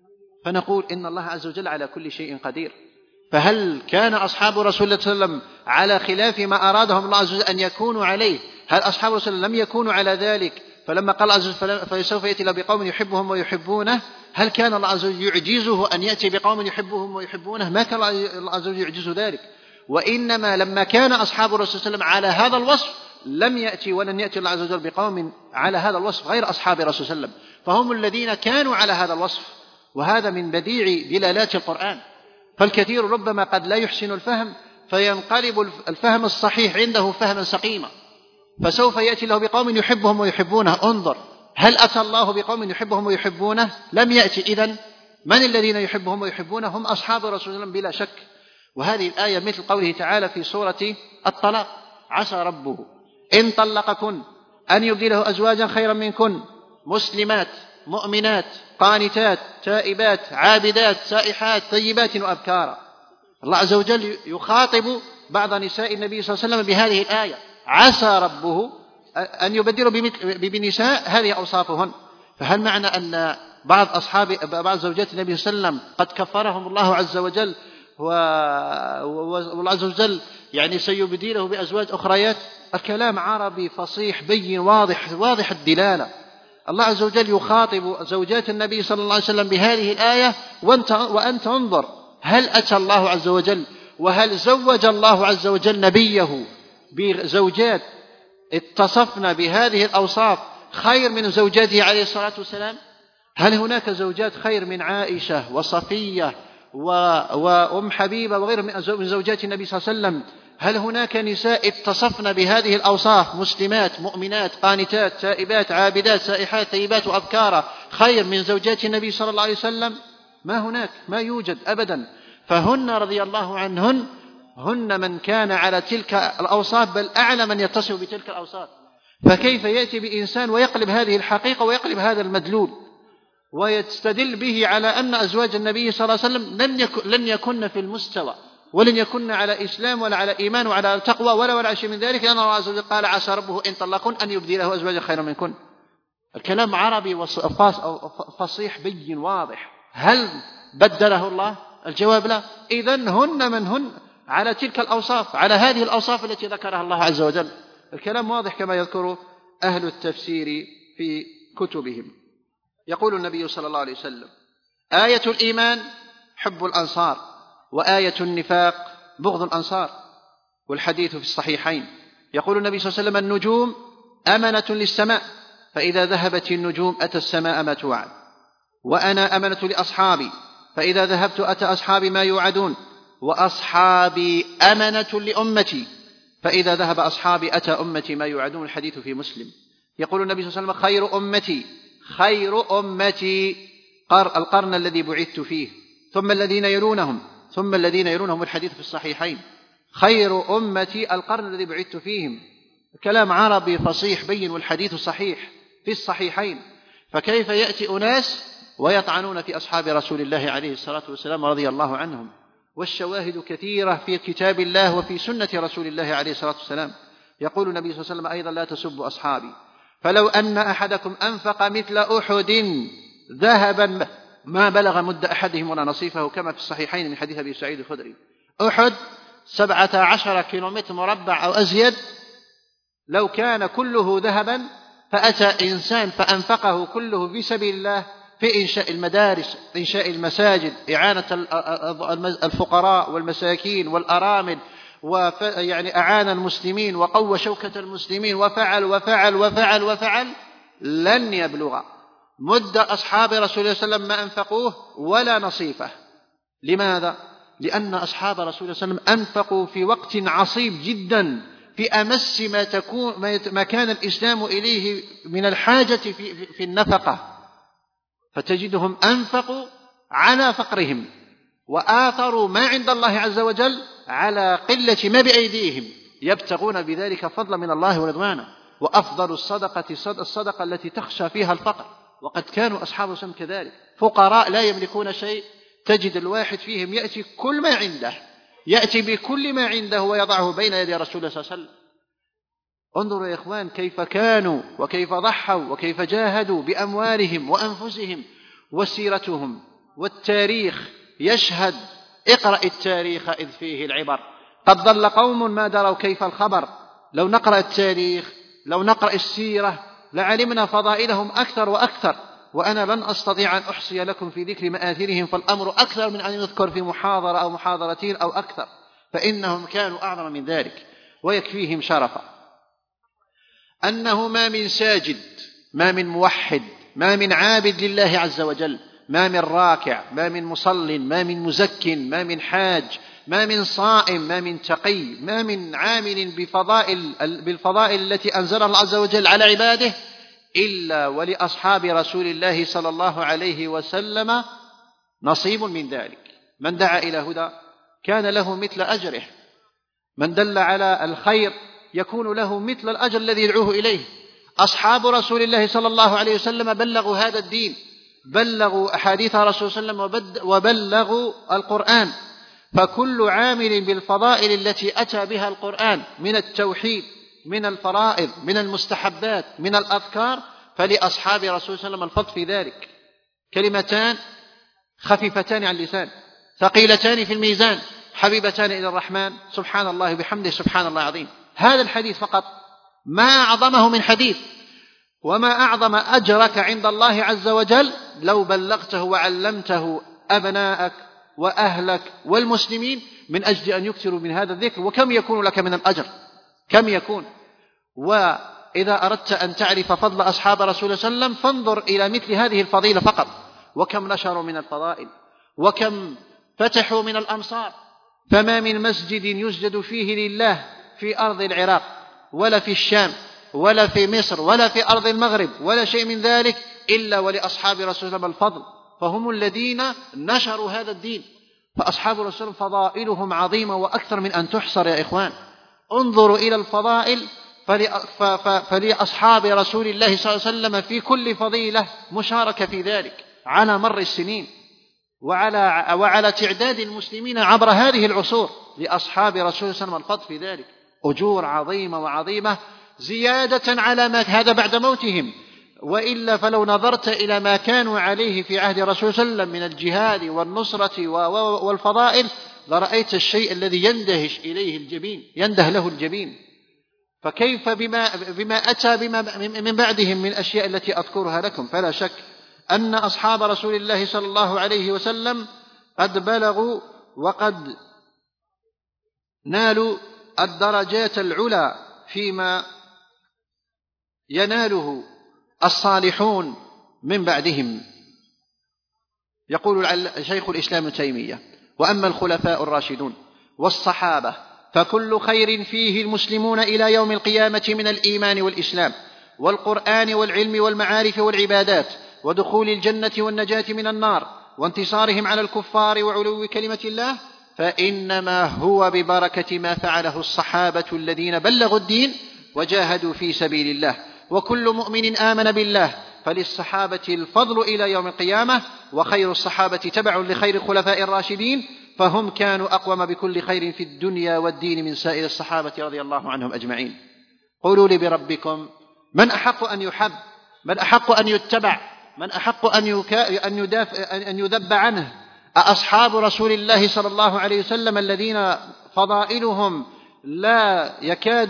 فنقول إن الله عز وجل على كل شيء قدير. فهل كان أصحاب رسول الله صلى الله عليه وسلم على خلاف ما أرادهم الله عز وجل أن يكونوا عليه؟ هل أصحاب رسول الله لم يكونوا على ذلك فلما قال عز وجل فسوف يأتي بقوم يحبهم ويحبونه؟ هل كان الله عز وجل يعجزه أن يأتي بقوم يحبهم ويحبونه؟ ما كان الله عز وجل يعجزه ذلك. وإنما لما كان أصحاب الرسول صلى الله عليه وسلم على هذا الوصف لم يأتي ولن يأتي الله عز وجل بقوم على هذا الوصف غير أصحاب الرسول صلى الله عليه وسلم، فهم الذين كانوا على هذا الوصف. وهذا من بديع دلالات القرآن. فالكثير ربما قد لا يحسن الفهم فينقلب الفهم الصحيح عنده فهما سقيما، فسوف يأتي له بقوم يحبهم ويحبونه. انظر، هل أتى الله بقوم يحبهم ويحبونه؟ لم يأتي. إذن من الذين يحبهم ويحبونه؟ هم أصحاب الرسول صلى الله عليه وسلم بلا شك. وهذه الآية مثل قوله تعالى في سورة الطلاق: عسى ربه إن طلقكن أن يبدله أزواجا خيرا منكن مسلمات مؤمنات قانتات تائبات عابدات سائحات طيبات وأبكارا. الله عز وجل يخاطب بعض نساء النبي صلى الله عليه وسلم بهذه الآية: عسى ربه أن يبدله بنساء هذه أوصافهن. فهل معنى أن بعض زوجات النبي صلى الله عليه وسلم قد كفرهم الله عز وجل والله عز وجل يعني سيبدله بأزواج أخريات؟ الكلام عربي فصيح بين واضح الدلالة. الله عز وجل يخاطب زوجات النبي صلى الله عليه وسلم بهذه الآية وأنت انظر، هل أتى الله عز وجل وهل زوج الله عز وجل نبيه بزوجات اتصفنا بهذه الأوصاف خير من زوجاته عليه الصلاة والسلام؟ هل هناك زوجات خير من عائشة وصفية وأم حبيبة وغير من زوجات النبي صلى الله عليه وسلم؟ هل هناك نساء اتصفن بهذه الأوصاف مسلمات مؤمنات قانتات تائبات عابدات سائحات طيبات وأبكارا خير من زوجات النبي صلى الله عليه وسلم؟ ما هناك، ما يوجد أبدا. فهن رضي الله عنهن هن من كان على تلك الأوصاف، بل أعلى من يتصف بتلك الأوصاف. فكيف يأتي بإنسان ويقلب هذه الحقيقة ويقلب هذا المدلول ويستدل به على أن أزواج النبي صلى الله عليه وسلم لن يكن في المستوى ولن يكن على إسلام ولا على إيمان وعلى تقوى ولا شيء من ذلك، لأن الله عز وجل قال: عسى ربه إن طلقكن أن يبدله أزواجا خيرا منكن. الكلام عربي فصيح بين واضح. هل بدله الله؟ الجواب لا. إذن هن على تلك الأوصاف، على هذه الأوصاف التي ذكرها الله عز وجل. الكلام واضح كما يذكر أهل التفسير في كتبهم. يقول النبي صلى الله عليه وسلم: آية الإيمان حب الأنصار، وآية النفاق بغض الأنصار. والحديث في الصحيحين. يقول النبي صلى الله عليه وسلم: النجوم أمنة للسماء، فإذا ذهبت النجوم أتى السماء ما توعد، وأنا أمنة لأصحابي، فإذا ذهبت أتى أصحابي ما يوعدون، وأصحابي أمنة لأمتي، فإذا ذهب أصحابي أتى أمتي ما يوعدون. الحديث في مسلم. يقول النبي صلى الله عليه وسلم: خير أمتي القرن الذي بعثت فيه، ثم الذين يلونهم، ثم الذين يلونهم. الحديث في الصحيحين. خير أمتي القرن الذي بعثت فيهم. كلام عربي فصيح بين، والحديث صحيح في الصحيحين. فكيف يأتي أناس ويطعنون في أصحاب رسول الله عليه الصلاة والسلام رضي الله عنهم؟ والشواهد كثيرة في كتاب الله وفي سنة رسول الله عليه الصلاة والسلام. يقول النبي صلى الله عليه وسلم أيضا: لا تسبوا أصحابي، فلو أن أحدكم أنفق مثل أحد ذهبا ما بلغ مد أحدهم ولا نصيفه، كما في الصحيحين من حديث أبي سعيد الخدري. أحد 17 كيلومتر مربع أو أزيد، لو كان كله ذهبا فأتى إنسان فأنفقه كله في سبيل الله في إنشاء المدارس، إنشاء المساجد، إعانة الفقراء والمساكين والأرامل، ويعني أعان المسلمين وقوى شوكة المسلمين وفعل وفعل وفعل وفعل، لن يبلغ مد أصحاب رسول الله صلى الله عليه وسلم ما أنفقوه ولا نصيفه. لماذا؟ لأن أصحاب رسول الله صلى الله عليه وسلم أنفقوا في وقت عصيب جدا، في أمس ما كان الإسلام إليه من الحاجة في النفقة، فتجدهم أنفقوا على فقرهم وآثروا ما عند الله عز وجل على قلة ما بأيديهم، يبتغون بذلك فضلا من الله ورضوانه. وأفضل الصدقة الصدقة التي تخشى فيها الفقر، وقد كانوا أصحاب الرسول كذلك، فقراء لا يملكون شيء، تجد الواحد فيهم يأتي كل ما عنده، يأتي بكل ما عنده ويضعه بين يدي رسول الله صلى الله عليه وسلم. انظروا يا إخوان كيف كانوا وكيف ضحوا وكيف جاهدوا بأموالهم وأنفسهم، وسيرتهم والتاريخ يشهد: اقرأ التاريخ إذ فيه العبر، قد ضل قوم ما دروا كيف الخبر. لو نقرأ التاريخ، لو نقرأ السيرة، لعلمنا فضائلهم أكثر وأكثر، وأنا لن أستطيع أن أحصي لكم في ذكر مآثرهم، فالأمر أكثر من أن يذكر في محاضرة أو محاضرتين أو أكثر، فإنهم كانوا أعظم من ذلك. ويكفيهم شرفا أنه ما من ساجد، ما من موحد، ما من عابد لله عز وجل، ما من راكع، ما من مصل، ما من مزك، ما من حاج، ما من صائم، ما من تقي، ما من عامل بالفضائل التي أنزلها الله عز وجل على عباده، إلا ولأصحاب رسول الله صلى الله عليه وسلم نصيب من ذلك. من دعا إلى هدى كان له مثل أجره، من دل على الخير يكون له مثل الأجر الذي يدعوه إليه. أصحاب رسول الله صلى الله عليه وسلم بلغوا هذا الدين، بلغوا أحاديث رسول صلى الله عليه وسلم وبلغوا القرآن، فكل عامل بالفضائل التي أتى بها القرآن من التوحيد، من الفرائض، من المستحبات، من الأذكار، فلأصحاب رسول الله صلى الله عليه وسلم الفضل في ذلك. كلمتان خفيفتان على اللسان، ثقيلتان في الميزان، حبيبتان إلى الرحمن، سبحان الله وبحمده سبحان الله العظيم. هذا الحديث فقط، ما أعظمه من حديث، وما أعظم أجرك عند الله عز وجل لو بلغته وعلمته أبناءك وأهلك والمسلمين من أجل أن يكثروا من هذا الذكر. وكم يكون لك من الأجر، كم يكون. وإذا أردت أن تعرف فضل أصحاب رسول الله صلى الله عليه وسلم فانظر إلى مثل هذه الفضيلة فقط، وكم نشروا من الفضائل، وكم فتحوا من الأمصار. فما من مسجد يسجد فيه لله في أرض العراق ولا في الشام ولا في مصر ولا في أرض المغرب ولا شيء من ذلك إلا ولأصحاب رسول الله الفضل، فهم الذين نشروا هذا الدين. فأصحاب رسول الله فضائلهم عظيمة وأكثر من أن تحصر يا إخوان. انظروا إلى الفضائل، فلأصحاب رسول الله صلى الله عليه وسلم في كل فضيلة مشاركة في ذلك على مر السنين، وعلى تعداد المسلمين عبر هذه العصور. لأصحاب رسول الله صلى الله عليه وسلم الفضل في ذلك، أجور عظيمة وعظيمة زيادة على ما هذا بعد موتهم. وإلا فلو نظرت إلى ما كانوا عليه في عهد رسول صلى الله عليه وسلم من الجهاد والنصرة والفضائل لرأيت الشيء الذي يندهش إليه الجبين، ينده له الجبين. فكيف بما أتى من بعدهم من الأشياء التي أذكرها لكم. فلا شك أن أصحاب رسول الله صلى الله عليه وسلم قد بلغوا وقد نالوا الدرجات العلى فيما يناله الصالحون من بعدهم. يقول شيخ الإسلام ابن تيمية: وأما الخلفاء الراشدون والصحابة فكل خير فيه المسلمون إلى يوم القيامة من الإيمان والإسلام والقرآن والعلم والمعارف والعبادات ودخول الجنة والنجاة من النار وانتصارهم على الكفار وعلو كلمة الله، فإنما هو ببركة ما فعله الصحابة الذين بلغوا الدين وجاهدوا في سبيل الله. وكل مؤمن آمن بالله فللصحابة الفضل إلى يوم القيامة، وخير الصحابة تبع لخير الخلفاء الراشدين، فهم كانوا أقوم بكل خير في الدنيا والدين من سائر الصحابة رضي الله عنهم أجمعين. قولوا لي بربكم: من أحق أن يحب؟ من أحق أن يتبع؟ من أحق أن يذب عنه؟ أصحاب رسول الله صلى الله عليه وسلم الذين فضائلهم لا يكاد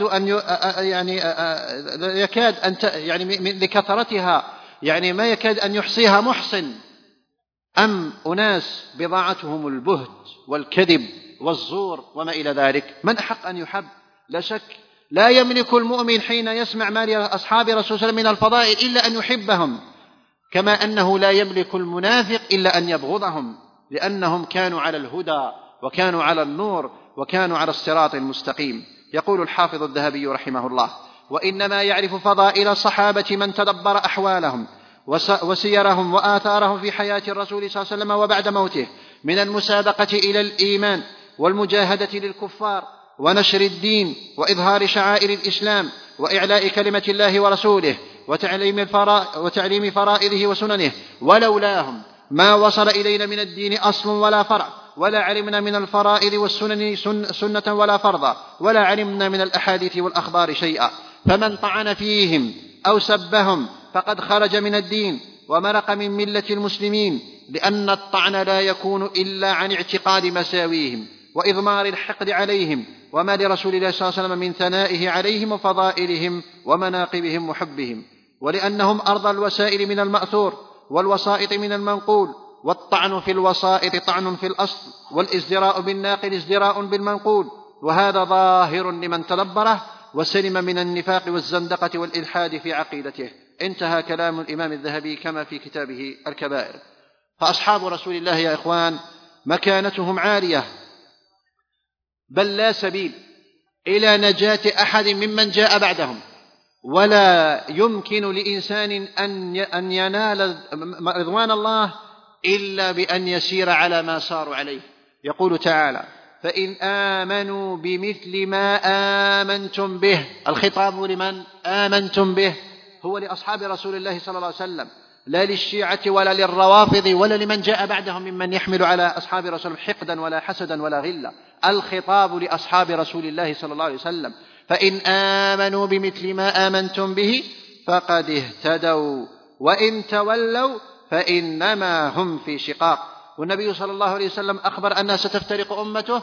لكثرتها ما يكاد أن يحصيها محصن، أم أناس بضاعتهم البهت والكذب والزور وما إلى ذلك؟ من أحق أن يحب؟ لا شك لا يملك المؤمن حين يسمع ما لأصحاب رسول الله من الفضائل إلا أن يحبهم، كما أنه لا يملك المنافق إلا أن يبغضهم، لأنهم كانوا على الهدى وكانوا على النور وكانوا على الصراط المستقيم. يقول الحافظ الذهبي رحمه الله: وإنما يعرف فضائل الصحابة من تدبر أحوالهم وسيرهم وآثارهم في حياة الرسول صلى الله عليه وسلم وبعد موته، من المسابقة إلى الإيمان والمجاهدة للكفار ونشر الدين وإظهار شعائر الإسلام وإعلاء كلمة الله ورسوله وتعليم فرائضه وسننه. ولولاهم ما وصل إلينا من الدين أصل ولا فرع، ولا علمنا من الفرائض والسنن سنة ولا فرضا، ولا علمنا من الأحاديث والأخبار شيئا. فمن طعن فيهم أو سبهم فقد خرج من الدين ومرق من ملة المسلمين، لأن الطعن لا يكون إلا عن اعتقاد مساويهم وإضمار الحقد عليهم، وما لرسول الله صلى الله عليه وسلم من ثنائه عليهم وفضائلهم ومناقبهم وحبهم، ولأنهم أرض الوسائل من المأثور والوسائط من المنقول، والطعن في الوسائط طعن في الأصل، والازدراء بالناقل ازدراء بالمنقول، وهذا ظاهر لمن تدبره وسلم من النفاق والزندقة والإلحاد في عقيدته. انتهى كلام الإمام الذهبي كما في كتابه الكبائر. فأصحاب رسول الله يا إخوان مكانتهم عالية، بل لا سبيل إلى نجاة أحد ممن جاء بعدهم، ولا يمكن لإنسان أن ينال رضوان الله إلا بأن يسير على ما صاروا عليه. يقول تعالى: فإن آمنوا بمثل ما آمنتم به. الخطاب لمن آمنتم به هو لأصحاب رسول الله صلى الله عليه وسلم، لا للشيعة ولا للروافض ولا لمن جاء بعدهم ممن يحمل على أصحاب رسول الله حقدا ولا حسدا ولا غلا. الخطاب لأصحاب رسول الله صلى الله عليه وسلم: فإن آمنوا بمثل ما آمنتم به فقد اهتدوا وإن تولوا فإنما هم في شقاق. والنبي صلى الله عليه وسلم أخبر أنها ستفترق أمته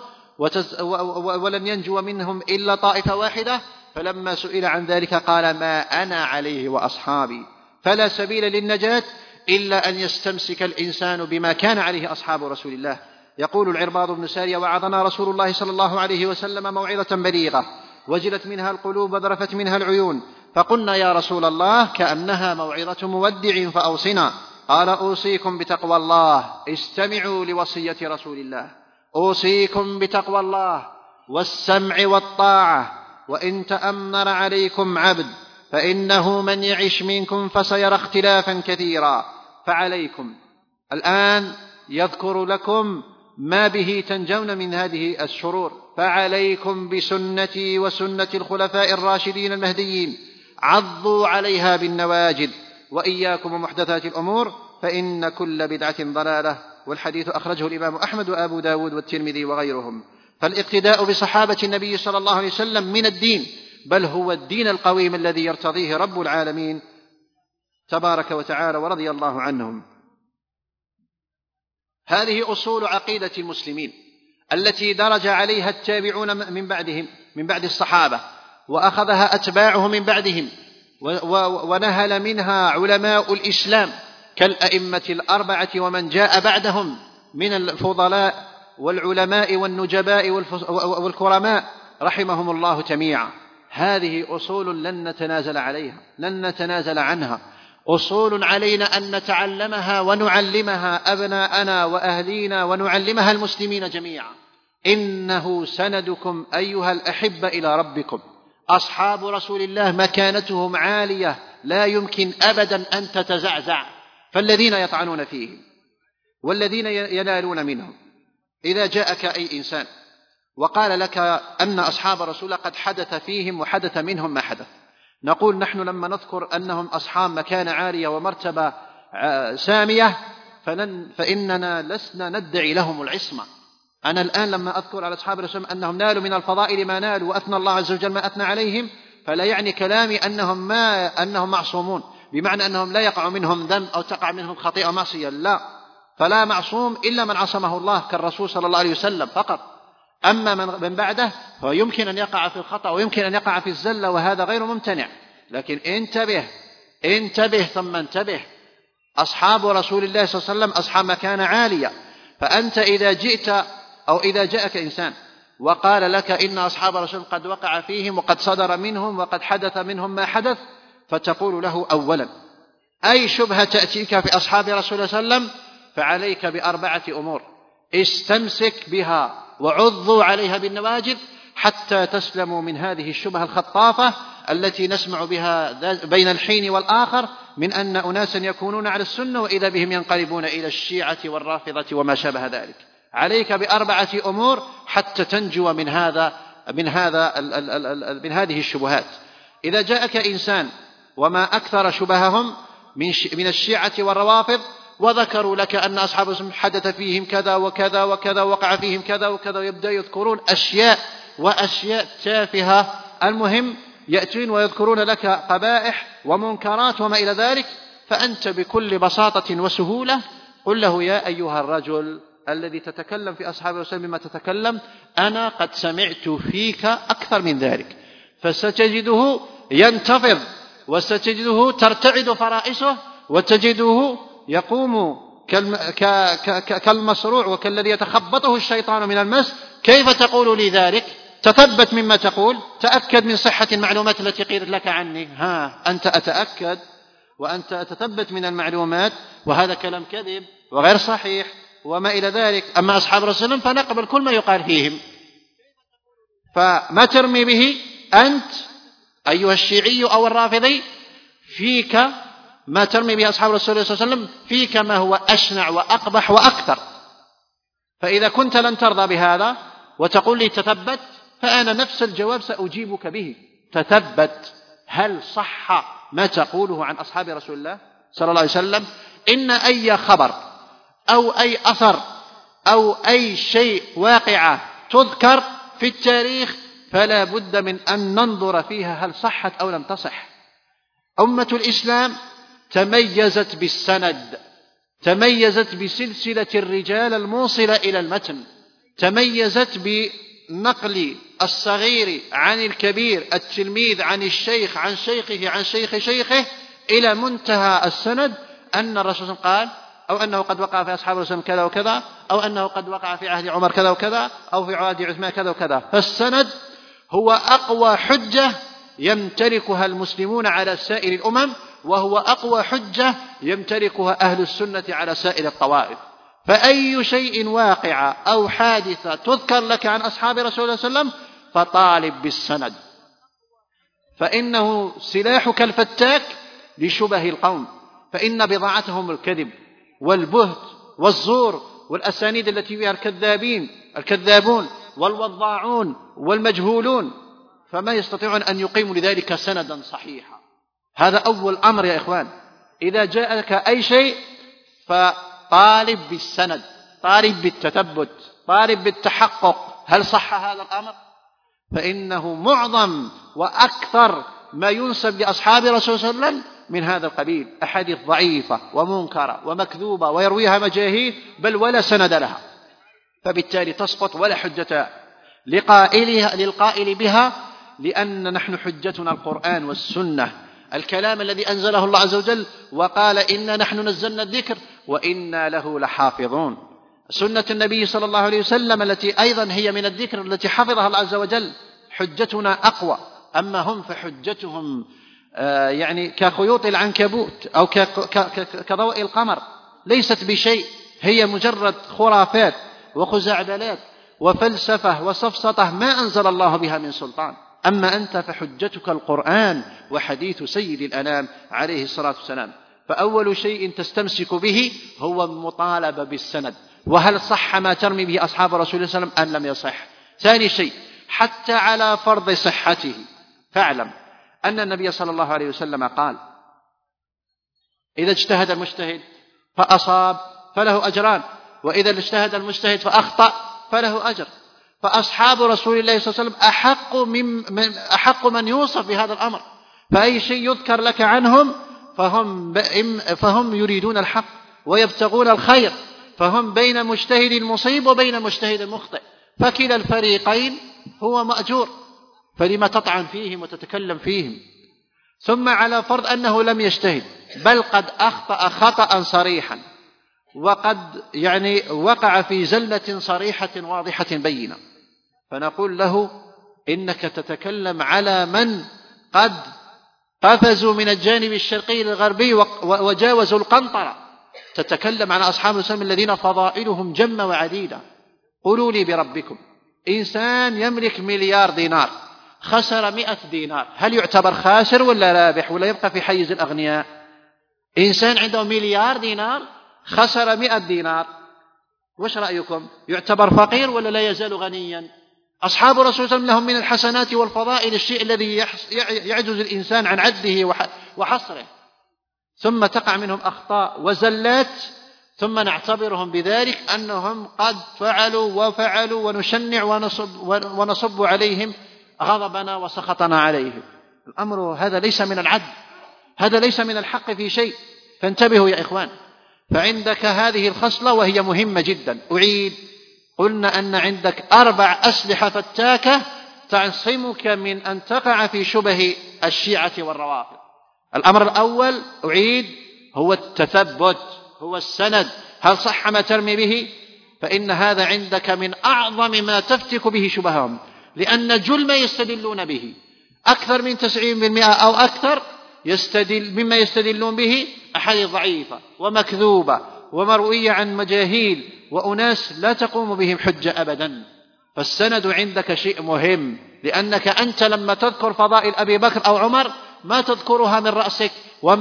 ولن ينجو منهم إلا طائفة واحدة، فلما سئل عن ذلك قال: ما أنا عليه وأصحابي. فلا سبيل للنجاة إلا أن يستمسك الإنسان بما كان عليه أصحاب رسول الله. يقول العرباض بن سارية: وعظنا رسول الله صلى الله عليه وسلم موعظة بليغة وجلت منها القلوب وذرفت منها العيون، فقلنا: يا رسول الله كأنها موعظة مودع فأوصنا. قال: أوصيكم بتقوى الله، استمعوا لوصية رسول الله، أوصيكم بتقوى الله والسمع والطاعة، وإن تأمر عليكم عبد فإنه من يعش منكم فسيرى اختلافا كثيرا، فعليكم. الآن يذكر لكم ما به تنجون من هذه الشرور: فعليكم بسنتي وسنة الخلفاء الراشدين المهديين، عضوا عليها بالنواجذ، وإياكم ومحدثات الأمور فإن كل بدعة ضلالة. والحديث أخرجه الإمام أحمد وأبو داود والترمذي وغيرهم. فالاقتداء بصحابة النبي صلى الله عليه وسلم من الدين، بل هو الدين القويم الذي يرتضيه رب العالمين تبارك وتعالى ورضي الله عنهم. هذه أصول عقيدة المسلمين التي درج عليها التابعون من بعدهم، من بعد الصحابة، وأخذها أتباعه من بعدهم، ونهل منها علماء الإسلام كالأئمة الأربعة ومن جاء بعدهم من الفضلاء والعلماء والنجباء والكرماء رحمهم الله جميعا. هذه أصول لن نتنازل عليها، لن نتنازل عنها، أصول علينا أن نتعلمها ونعلمها أبناءنا وأهلينا ونعلمها المسلمين جميعا. إنه سندكم أيها الأحبة إلى ربكم. أصحاب رسول الله مكانتهم عالية لا يمكن أبدا أن تتزعزع، فالذين يطعنون فيهم والذين ينالون منهم، إذا جاءك أي إنسان وقال لك أن أصحاب رسول الله قد حدث فيهم وحدث منهم ما حدث، نقول نحن لما نذكر أنهم أصحاب مكانة عالية ومرتبة سامية فإننا لسنا ندعي لهم العصمة. أنا الآن لما أذكر على أصحاب الرسول أنهم نالوا من الفضائل ما نالوا وأثنى الله عز وجل ما أثنى عليهم، فلا يعني كلامي أنهم معصومون، بمعنى أنهم لا يقع منهم ذنب أو تقع منهم خطيئة أو معصية، لا، فلا معصوم إلا من عصمه الله كالرسول صلى الله عليه وسلم فقط. أما من بعده فيمكن أن يقع في الخطأ ويمكن أن يقع في الزلة، وهذا غير ممتنع. لكن انتبه ثم انتبه. أصحاب رسول الله صلى الله عليه وسلم أصحاب مكانة عالية، فأنت إذا جئت أو إذا جاءك إنسان وقال لك إن أصحاب رسول قد وقع فيهم وقد صدر منهم وقد حدث منهم ما حدث، فتقول له أولا: أي شبهة تأتيك في أصحاب رسول الله صلى الله عليه وسلم، فعليك بأربعة أمور استمسك بها وعضوا عليها بالنواجذ حتى تسلموا من هذه الشبهة الخطافة التي نسمع بها بين الحين والآخر من أن أناسا يكونون على السنة وإذا بهم ينقلبون إلى الشيعة والرافضة وما شابه ذلك. عليك بأربعة أمور حتى تنجو من هذه الشبهات. إذا جاءك إنسان وما أكثر شبههم من الشيعة والروافض وذكروا لك أن أصحاب الرسول حدث فيهم كذا وكذا وكذا وقع فيهم كذا وكذا، ويبدأ يذكرون أشياء تافهة، المهم يأتون ويذكرون لك قبائح ومنكرات وما إلى ذلك، فأنت بكل بساطة وسهولة قل له: يا أيها الرجل الذي تتكلم في أصحاب رسول الله بما تتكلم، أنا قد سمعت فيك أكثر من ذلك. فستجده ينتفض، وستجده ترتعد فرائسه، وتجده يقوم كالمصروع وكالذي يتخبطه الشيطان من المس. كيف تقول لي ذلك؟ تثبت مما تقول، تأكد من صحة المعلومات التي قيلت لك عني. أنت أتأكد وأنت أتثبت من المعلومات، وهذا كلام كذب وغير صحيح وما إلى ذلك. أما أصحاب رسول الله فنقبل كل ما يقال فيهم. فما ترمي به أنت أيها الشيعي أو الرافضي، فيك ما ترمي به أصحاب رسول الله صلى الله عليه وسلم، فيك ما هو أشنع وأقبح وأكثر. فإذا كنت لن ترضى بهذا وتقول لي تثبت، فأنا نفس الجواب سأجيبك به. تثبت. هل صح ما تقوله عن أصحاب رسول الله صلى الله عليه وسلم؟ إن أي خبر أو أي أثر أو أي شيء واقعة تذكر في التاريخ فلا بد من أن ننظر فيها هل صحت أو لم تصح. أمة الإسلام تميزت بالسند، تميزت بسلسلة الرجال الموصلة إلى المتن، تميزت بنقل الصغير عن الكبير، التلميذ عن الشيخ عن شيخه عن شيخ شيخه إلى منتهى السند أن الرسول قال، أو أنه قد وقع في أصحاب الرسول كذا وكذا، أو أنه قد وقع في عهد عمر كذا وكذا، أو في عهد عثمان كذا وكذا. فالسند هو أقوى حجة يمتلكها المسلمون على سائر الأمم، وهو أقوى حجة يمتلكها أهل السنة على سائر الطوائف. فأي شيء واقع أو حادثة تذكر لك عن أصحاب رسول الله صلى الله عليه وسلم فطالب بالسند، فإنه سلاحك الفتاك لشبه القوم، فإن بضاعتهم الكذب والبهت والزور والأسانيد التي فيها الكذابون والوضاعون والمجهولون، فما يستطيعون أن يقيموا لذلك سندا صحيحا. هذا أول أمر يا إخوان. إذا جاءك أي شيء فطالب بالسند، طالب بالتثبت، طالب بالتحقق هل صح هذا الأمر؟ فإنه معظم وأكثر ما ينسب لأصحاب رسول الله صلى الله عليه وسلم من هذا القبيل، أحاديث ضعيفة ومنكرة ومكذوبة ويرويها مجاهيل بل ولا سند لها، فبالتالي تسقط ولا حجة للقائل بها، لأن نحن حجتنا القرآن والسنة، الكلام الذي أنزله الله عز وجل وقال إنا نحن نزلنا الذكر وإنا له لحافظون. سنة النبي صلى الله عليه وسلم التي أيضا هي من الذكر التي حفظها الله عز وجل، حجتنا أقوى. أما هم فحجتهم يعني كخيوط العنكبوت أو كضوء القمر، ليست بشيء، هي مجرد خرافات وخزعبلات وفلسفة وسفسطة ما أنزل الله بها من سلطان. أما أنت فحجتك القرآن وحديث سيد الأنام عليه الصلاة والسلام. فأول شيء تستمسك به هو المطالبة بالسند، وهل صح ما ترمي به أصحاب رسول الله صلى الله عليه وسلم أم لم يصح. ثاني شيء، حتى على فرض صحته فاعلم أن النبي صلى الله عليه وسلم قال: إذا اجتهد المجتهد فأصاب فله أجران، وإذا اجتهد المجتهد فأخطأ فله أجر. فأصحاب رسول الله صلى الله عليه وسلم أحق من يوصف بهذا الأمر. فأي شيء يذكر لك عنهم فهم يريدون الحق ويبتغون الخير، فهم بين مجتهد مصيب وبين مجتهد مخطئ، فكلا الفريقين هو مأجور، فلما تطعن فيهم وتتكلم فيهم؟ ثم على فرض أنه لم يجتهد بل قد أخطأ خطأ صريحا، وقد وقع في زلة صريحة واضحة بينة، فنقول له: إنك تتكلم على من قد قفزوا من الجانب الشرقي للغربي وجاوزوا القنطرة، تتكلم عن أصحاب الرسول الذين فضائلهم جمة وعديدة. قولوا لي بربكم، إنسان يملك $1,000,000,000 خسر 100 دينار، هل يعتبر خاسر ولا رابح ولا يبقى في حيز الأغنياء؟ إنسان عنده $1,000,000,000 خسر 100 دينار، وش رأيكم؟ يعتبر فقير ولا لا يزال غنيا؟ أصحاب رسول الله صلى الله عليه وسلم لهم من الحسنات والفضائل الشيء الذي يعجز الإنسان عن عده وحصره، ثم تقع منهم أخطاء وزلات، ثم نعتبرهم بذلك أنهم قد فعلوا وفعلوا ونشنع ونصب عليهم غضبنا وسخطنا عليهم. الأمر هذا ليس من العدل، هذا ليس من الحق في شيء، فانتبهوا يا إخوان. فعندك هذه الخصلة وهي مهمة جدا. أعيد، قلنا أن عندك 4 أسلحة فتاكة تعصمك من أن تقع في شبه الشيعة والروافض. الأمر الأول أعيد هو التثبت، هو السند. هل صح ما ترمي به؟ فإن هذا عندك من أعظم ما تفتك به شبههم، لأن جل ما يستدلون به أكثر من 90% أو أكثر مما يستدلون به أحاديث ضعيفة ومكذوبة ومروية عن مجاهيل وأناس لا تقوم بهم حجة أبدا. فالسند عندك شيء مهم، لأنك أنت لما تذكر فضائل أبي بكر أو عمر ما تذكرها من رأسك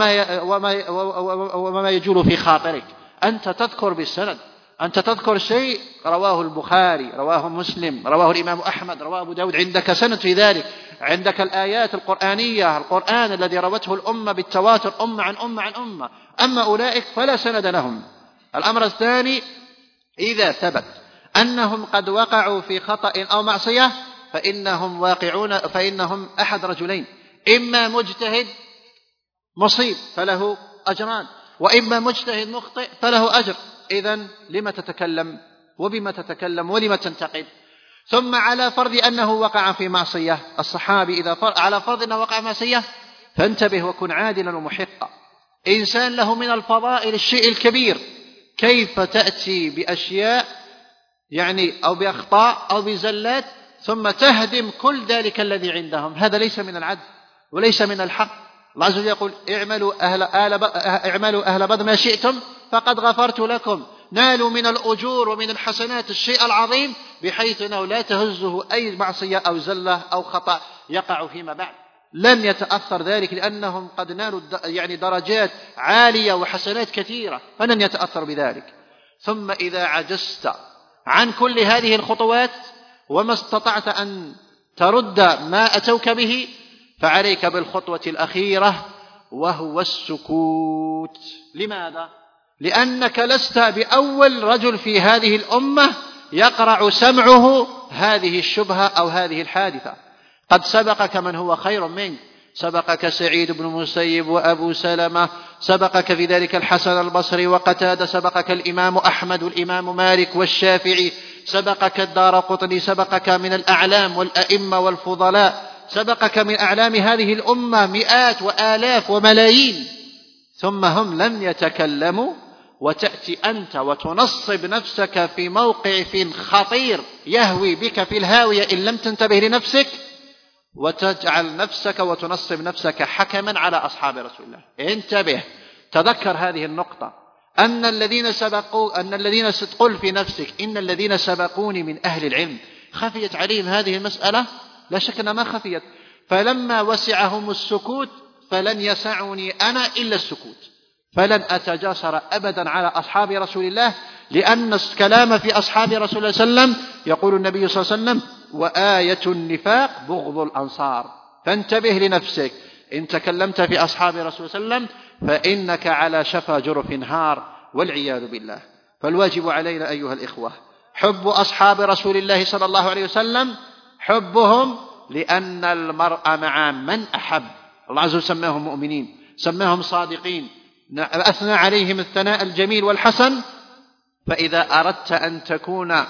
وما يجول في خاطرك، أنت تذكر بالسند. أنت تذكر شيء رواه البخاري، رواه مسلم، رواه الإمام أحمد، رواه أبو داود، عندك سند في ذلك. عندك الآيات القرآنية، القرآن الذي روته الأمة بالتواتر أمة عن أمة عن أمة. أما أولئك فلا سند لهم. الأمر الثاني، إذا ثبت أنهم قد وقعوا في خطأ أو معصية فإنهم أحد رجلين: إما مجتهد مصيب فله أجران، وإما مجتهد مخطئ فله أجر. إذن لما تتكلم وبما تتكلم ولما تنتقد؟ ثم على فرض أنه وقع في معصية، الصحابي على فرض أنه وقع في معصية فانتبه وكن عادلا ومحقا. إنسان له من الفضائل الشيء الكبير، كيف تأتي بأشياء أو بأخطاء أو بزلات ثم تهدم كل ذلك الذي عندهم؟ هذا ليس من العدل وليس من الحق. الله عز وجل يقول: اعملوا أهل بدر ما شئتم فقد غفرت لكم. نالوا من الأجور ومن الحسنات الشيء العظيم، بحيث أنه لا تهزه أي معصية أو زلة أو خطأ يقع فيما بعد. لم يتأثر ذلك لأنهم قد نالوا درجات عالية وحسنات كثيرة، فلن يتأثر بذلك. ثم إذا عجزت عن كل هذه الخطوات وما استطعت أن ترد ما أتوك به، فعليك بالخطوة الأخيرة وهو السكوت. لماذا؟ لأنك لست بأول رجل في هذه الأمة يقرع سمعه هذه الشبهة أو هذه الحادثة. قد سبقك من هو خير منك، سبقك سعيد بن المسيب وأبو سلمة، سبقك في ذلك الحسن البصري وقتادة، سبقك الإمام أحمد والإمام مالك والشافعي، سبقك الدارقطني، سبقك من الأعلام والأئمة والفضلاء، سبقك من أعلام هذه الأمة مئات وآلاف وملايين، ثم هم لم يتكلموا، وتأتي أنت وتنصب نفسك في موقف خطير يهوي بك في الهاوية إن لم تنتبه لنفسك، وتجعل نفسك وتنصب نفسك حكما على أصحاب رسول الله. انتبه، تذكر هذه النقطة، أن الذين ستقول في نفسك إن الذين سبقوني من أهل العلم خفيت عليهم هذه المسألة. لا شك أنها ما خفيت، فلما وسعهم السكوت فلن يسعني أنا إلا السكوت، فلن أتجاسر أبدا على أصحاب رسول الله، لأن الكلام في أصحاب رسول الله صلى الله عليه وسلم يقول النبي صلى الله عليه وسلم: وآية النفاق بغض الأنصار. فانتبه لنفسك، إن تكلمت في أصحاب رسول الله صلى الله عليه وسلم فإنك على شفا جرف هار والعياذ بالله. فالواجب علينا أيها الإخوة حب أصحاب رسول الله صلى الله عليه وسلم، حبهم لأن المرء مع من أحب. الله عز وجل سماهم مؤمنين، سماهم صادقين، أثنى عليهم الثناء الجميل والحسن. فإذا أردت أن تكون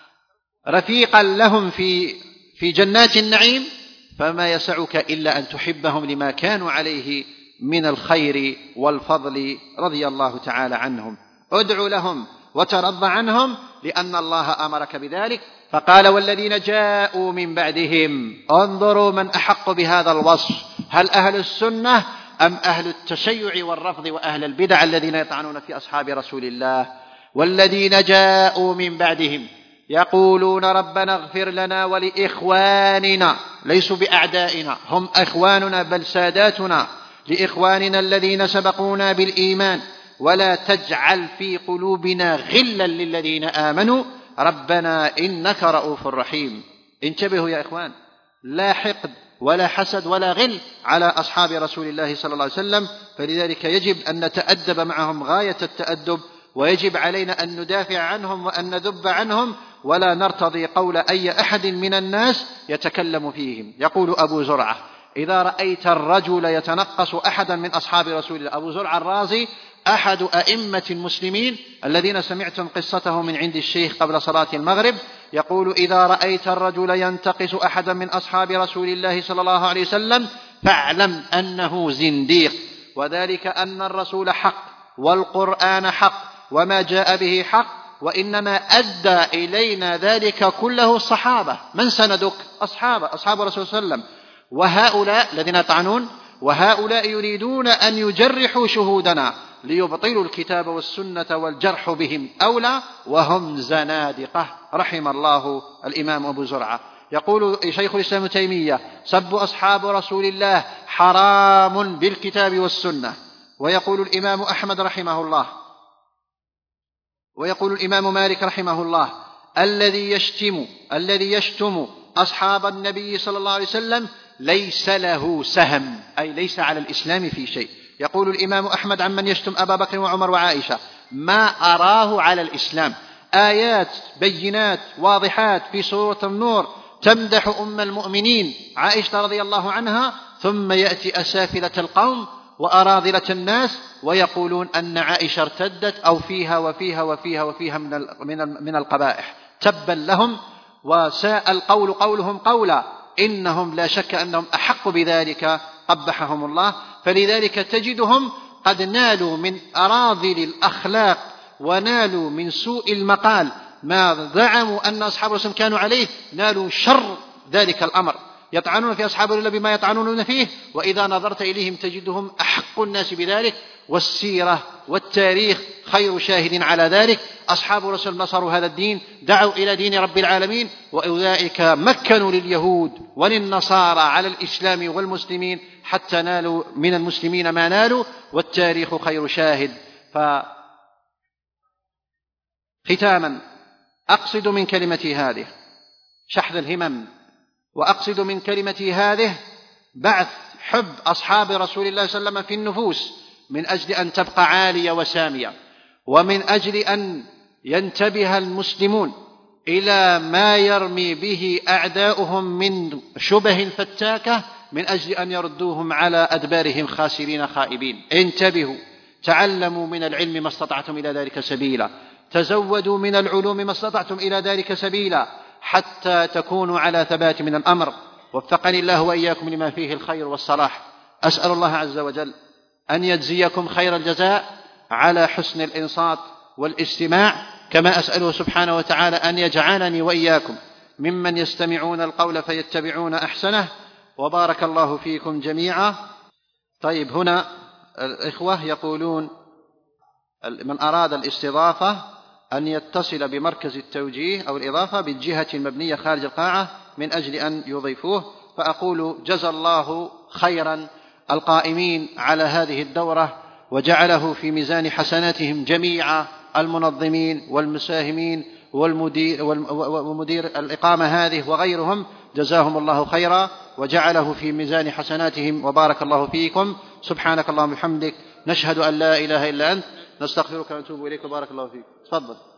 رفيقا لهم في جنات النعيم فما يسعك إلا أن تحبهم لما كانوا عليه من الخير والفضل رضي الله تعالى عنهم. ادع لهم وترضى عنهم لأن الله أمرك بذلك، فقال: والذين جاءوا من بعدهم. انظروا من أحق بهذا الوصف، هل أهل السنة أم أهل التشيع والرفض وأهل البدع الذين يطعنون في أصحاب رسول الله؟ والذين جاءوا من بعدهم يقولون: ربنا اغفر لنا ولإخواننا، ليسوا بأعدائنا، هم إخواننا بل ساداتنا، لإخواننا الذين سبقونا بالإيمان، ولا تجعل في قلوبنا غلا للذين آمنوا ربنا إنك رؤوف رحيم. انتبهوا يا إخوان، لا حقد ولا حسد ولا غل على أصحاب رسول الله صلى الله عليه وسلم، فلذلك يجب أن نتأدب معهم غاية التأدب، ويجب علينا أن ندافع عنهم وأن نذب عنهم، ولا نرتضي قول أي أحد من الناس يتكلم فيهم. يقول أبو زرعة: إذا رأيت الرجل يتنقص أحدا من أصحاب رسول الله، أبو زرعة الرازي أحد أئمة المسلمين الذين سمعتم قصته من عند الشيخ قبل صلاة المغرب، يقول: إذا رأيت الرجل ينتقص أحدا من أصحاب رسول الله صلى الله عليه وسلم فاعلم أنه زنديق، وذلك أن الرسول حق والقرآن حق وما جاء به حق، وإنما أدى إلينا ذلك كله الصحابة. من سندك؟ أصحاب رسول الله صلى الله عليه وسلم. وهؤلاء الذين يطعنون، وهؤلاء يريدون أن يجرحوا شهودنا ليبطلوا الكتاب والسنة، والجرح بهم أولى، وهم زنادقة. رحم الله الإمام أبو زرعة. يقول شيخ الإسلام ابن تيمية: سب أصحاب رسول الله حرام بالكتاب والسنة. ويقول الإمام أحمد رحمه الله، ويقول الإمام مالك رحمه الله: الذي يشتم أصحاب النبي صلى الله عليه وسلم ليس له سهم، أي ليس على الإسلام في شيء. يقول الإمام أحمد عمن يشتم أبا بكر وعمر وعائشة: ما أراه على الإسلام. آيات بينات واضحات في سورة النور تمدح أم المؤمنين عائشة رضي الله عنها، ثم يأتي أسافلة القوم وأراذلة الناس ويقولون أن عائشة ارتدت أو فيها وفيها وفيها وفيها من القبائح. تبا لهم، وساء القول قولهم قولا، إنهم لا شك أنهم أحق بذلك، قبحهم الله. فلذلك تجدهم قد نالوا من أراذل الأخلاق ونالوا من سوء المقال ما زعموا أن أصحاب الرسول كانوا عليه، نالوا شر ذلك الأمر. يطعنون في أصحاب الله بما يطعنون فيه، وإذا نظرت إليهم تجدهم أحق الناس بذلك. والسيرة والتاريخ خير شاهد على ذلك. أصحاب الرسول نصروا هذا الدين، دعوا إلى دين رب العالمين، وأولئك مكنوا لليهود وللنصارى على الإسلام والمسلمين حتى نالوا من المسلمين ما نالوا، والتاريخ خير شاهد. ختاما، أقصد من كلمتي هذه شحذ الهمم، وأقصد من كلمتي هذه بعث حب أصحاب رسول الله صلى الله عليه وسلم في النفوس، من أجل أن تبقى عالية وسامية، ومن أجل أن ينتبه المسلمون إلى ما يرمي به أعداؤهم من شبه فتاكة، من أجل أن يردوهم على أدبارهم خاسرين خائبين. انتبهوا، تعلموا من العلم ما استطعتم إلى ذلك سبيلا، تزودوا من العلوم ما استطعتم إلى ذلك سبيلا، حتى تكونوا على ثبات من الأمر. وفقني الله وإياكم لما فيه الخير والصلاح. أسأل الله عز وجل أن يجزيكم خير الجزاء على حسن الإنصات والاستماع، كما أسأله سبحانه وتعالى أن يجعلني وإياكم ممن يستمعون القول فيتبعون أحسنه. وبارك الله فيكم جميعا. طيب، هنا الإخوة يقولون: من أراد الاستضافة أن يتصل بمركز التوجيه أو الإضافة بالجهة المبنية خارج القاعة من أجل أن يضيفوه. فأقول: جزى الله خيرا القائمين على هذه الدورة، وجعله في ميزان حسناتهم جميعا، المنظمين والمساهمين ومدير الإقامة هذه وغيرهم، جزاهم الله خيرا وجعله في ميزان حسناتهم، وبارك الله فيكم. سبحانك اللهم وبحمدك، نشهد أن لا إله إلا أنت، نستغفرك ونتوب إليك، وبارك الله فيك. تفضل.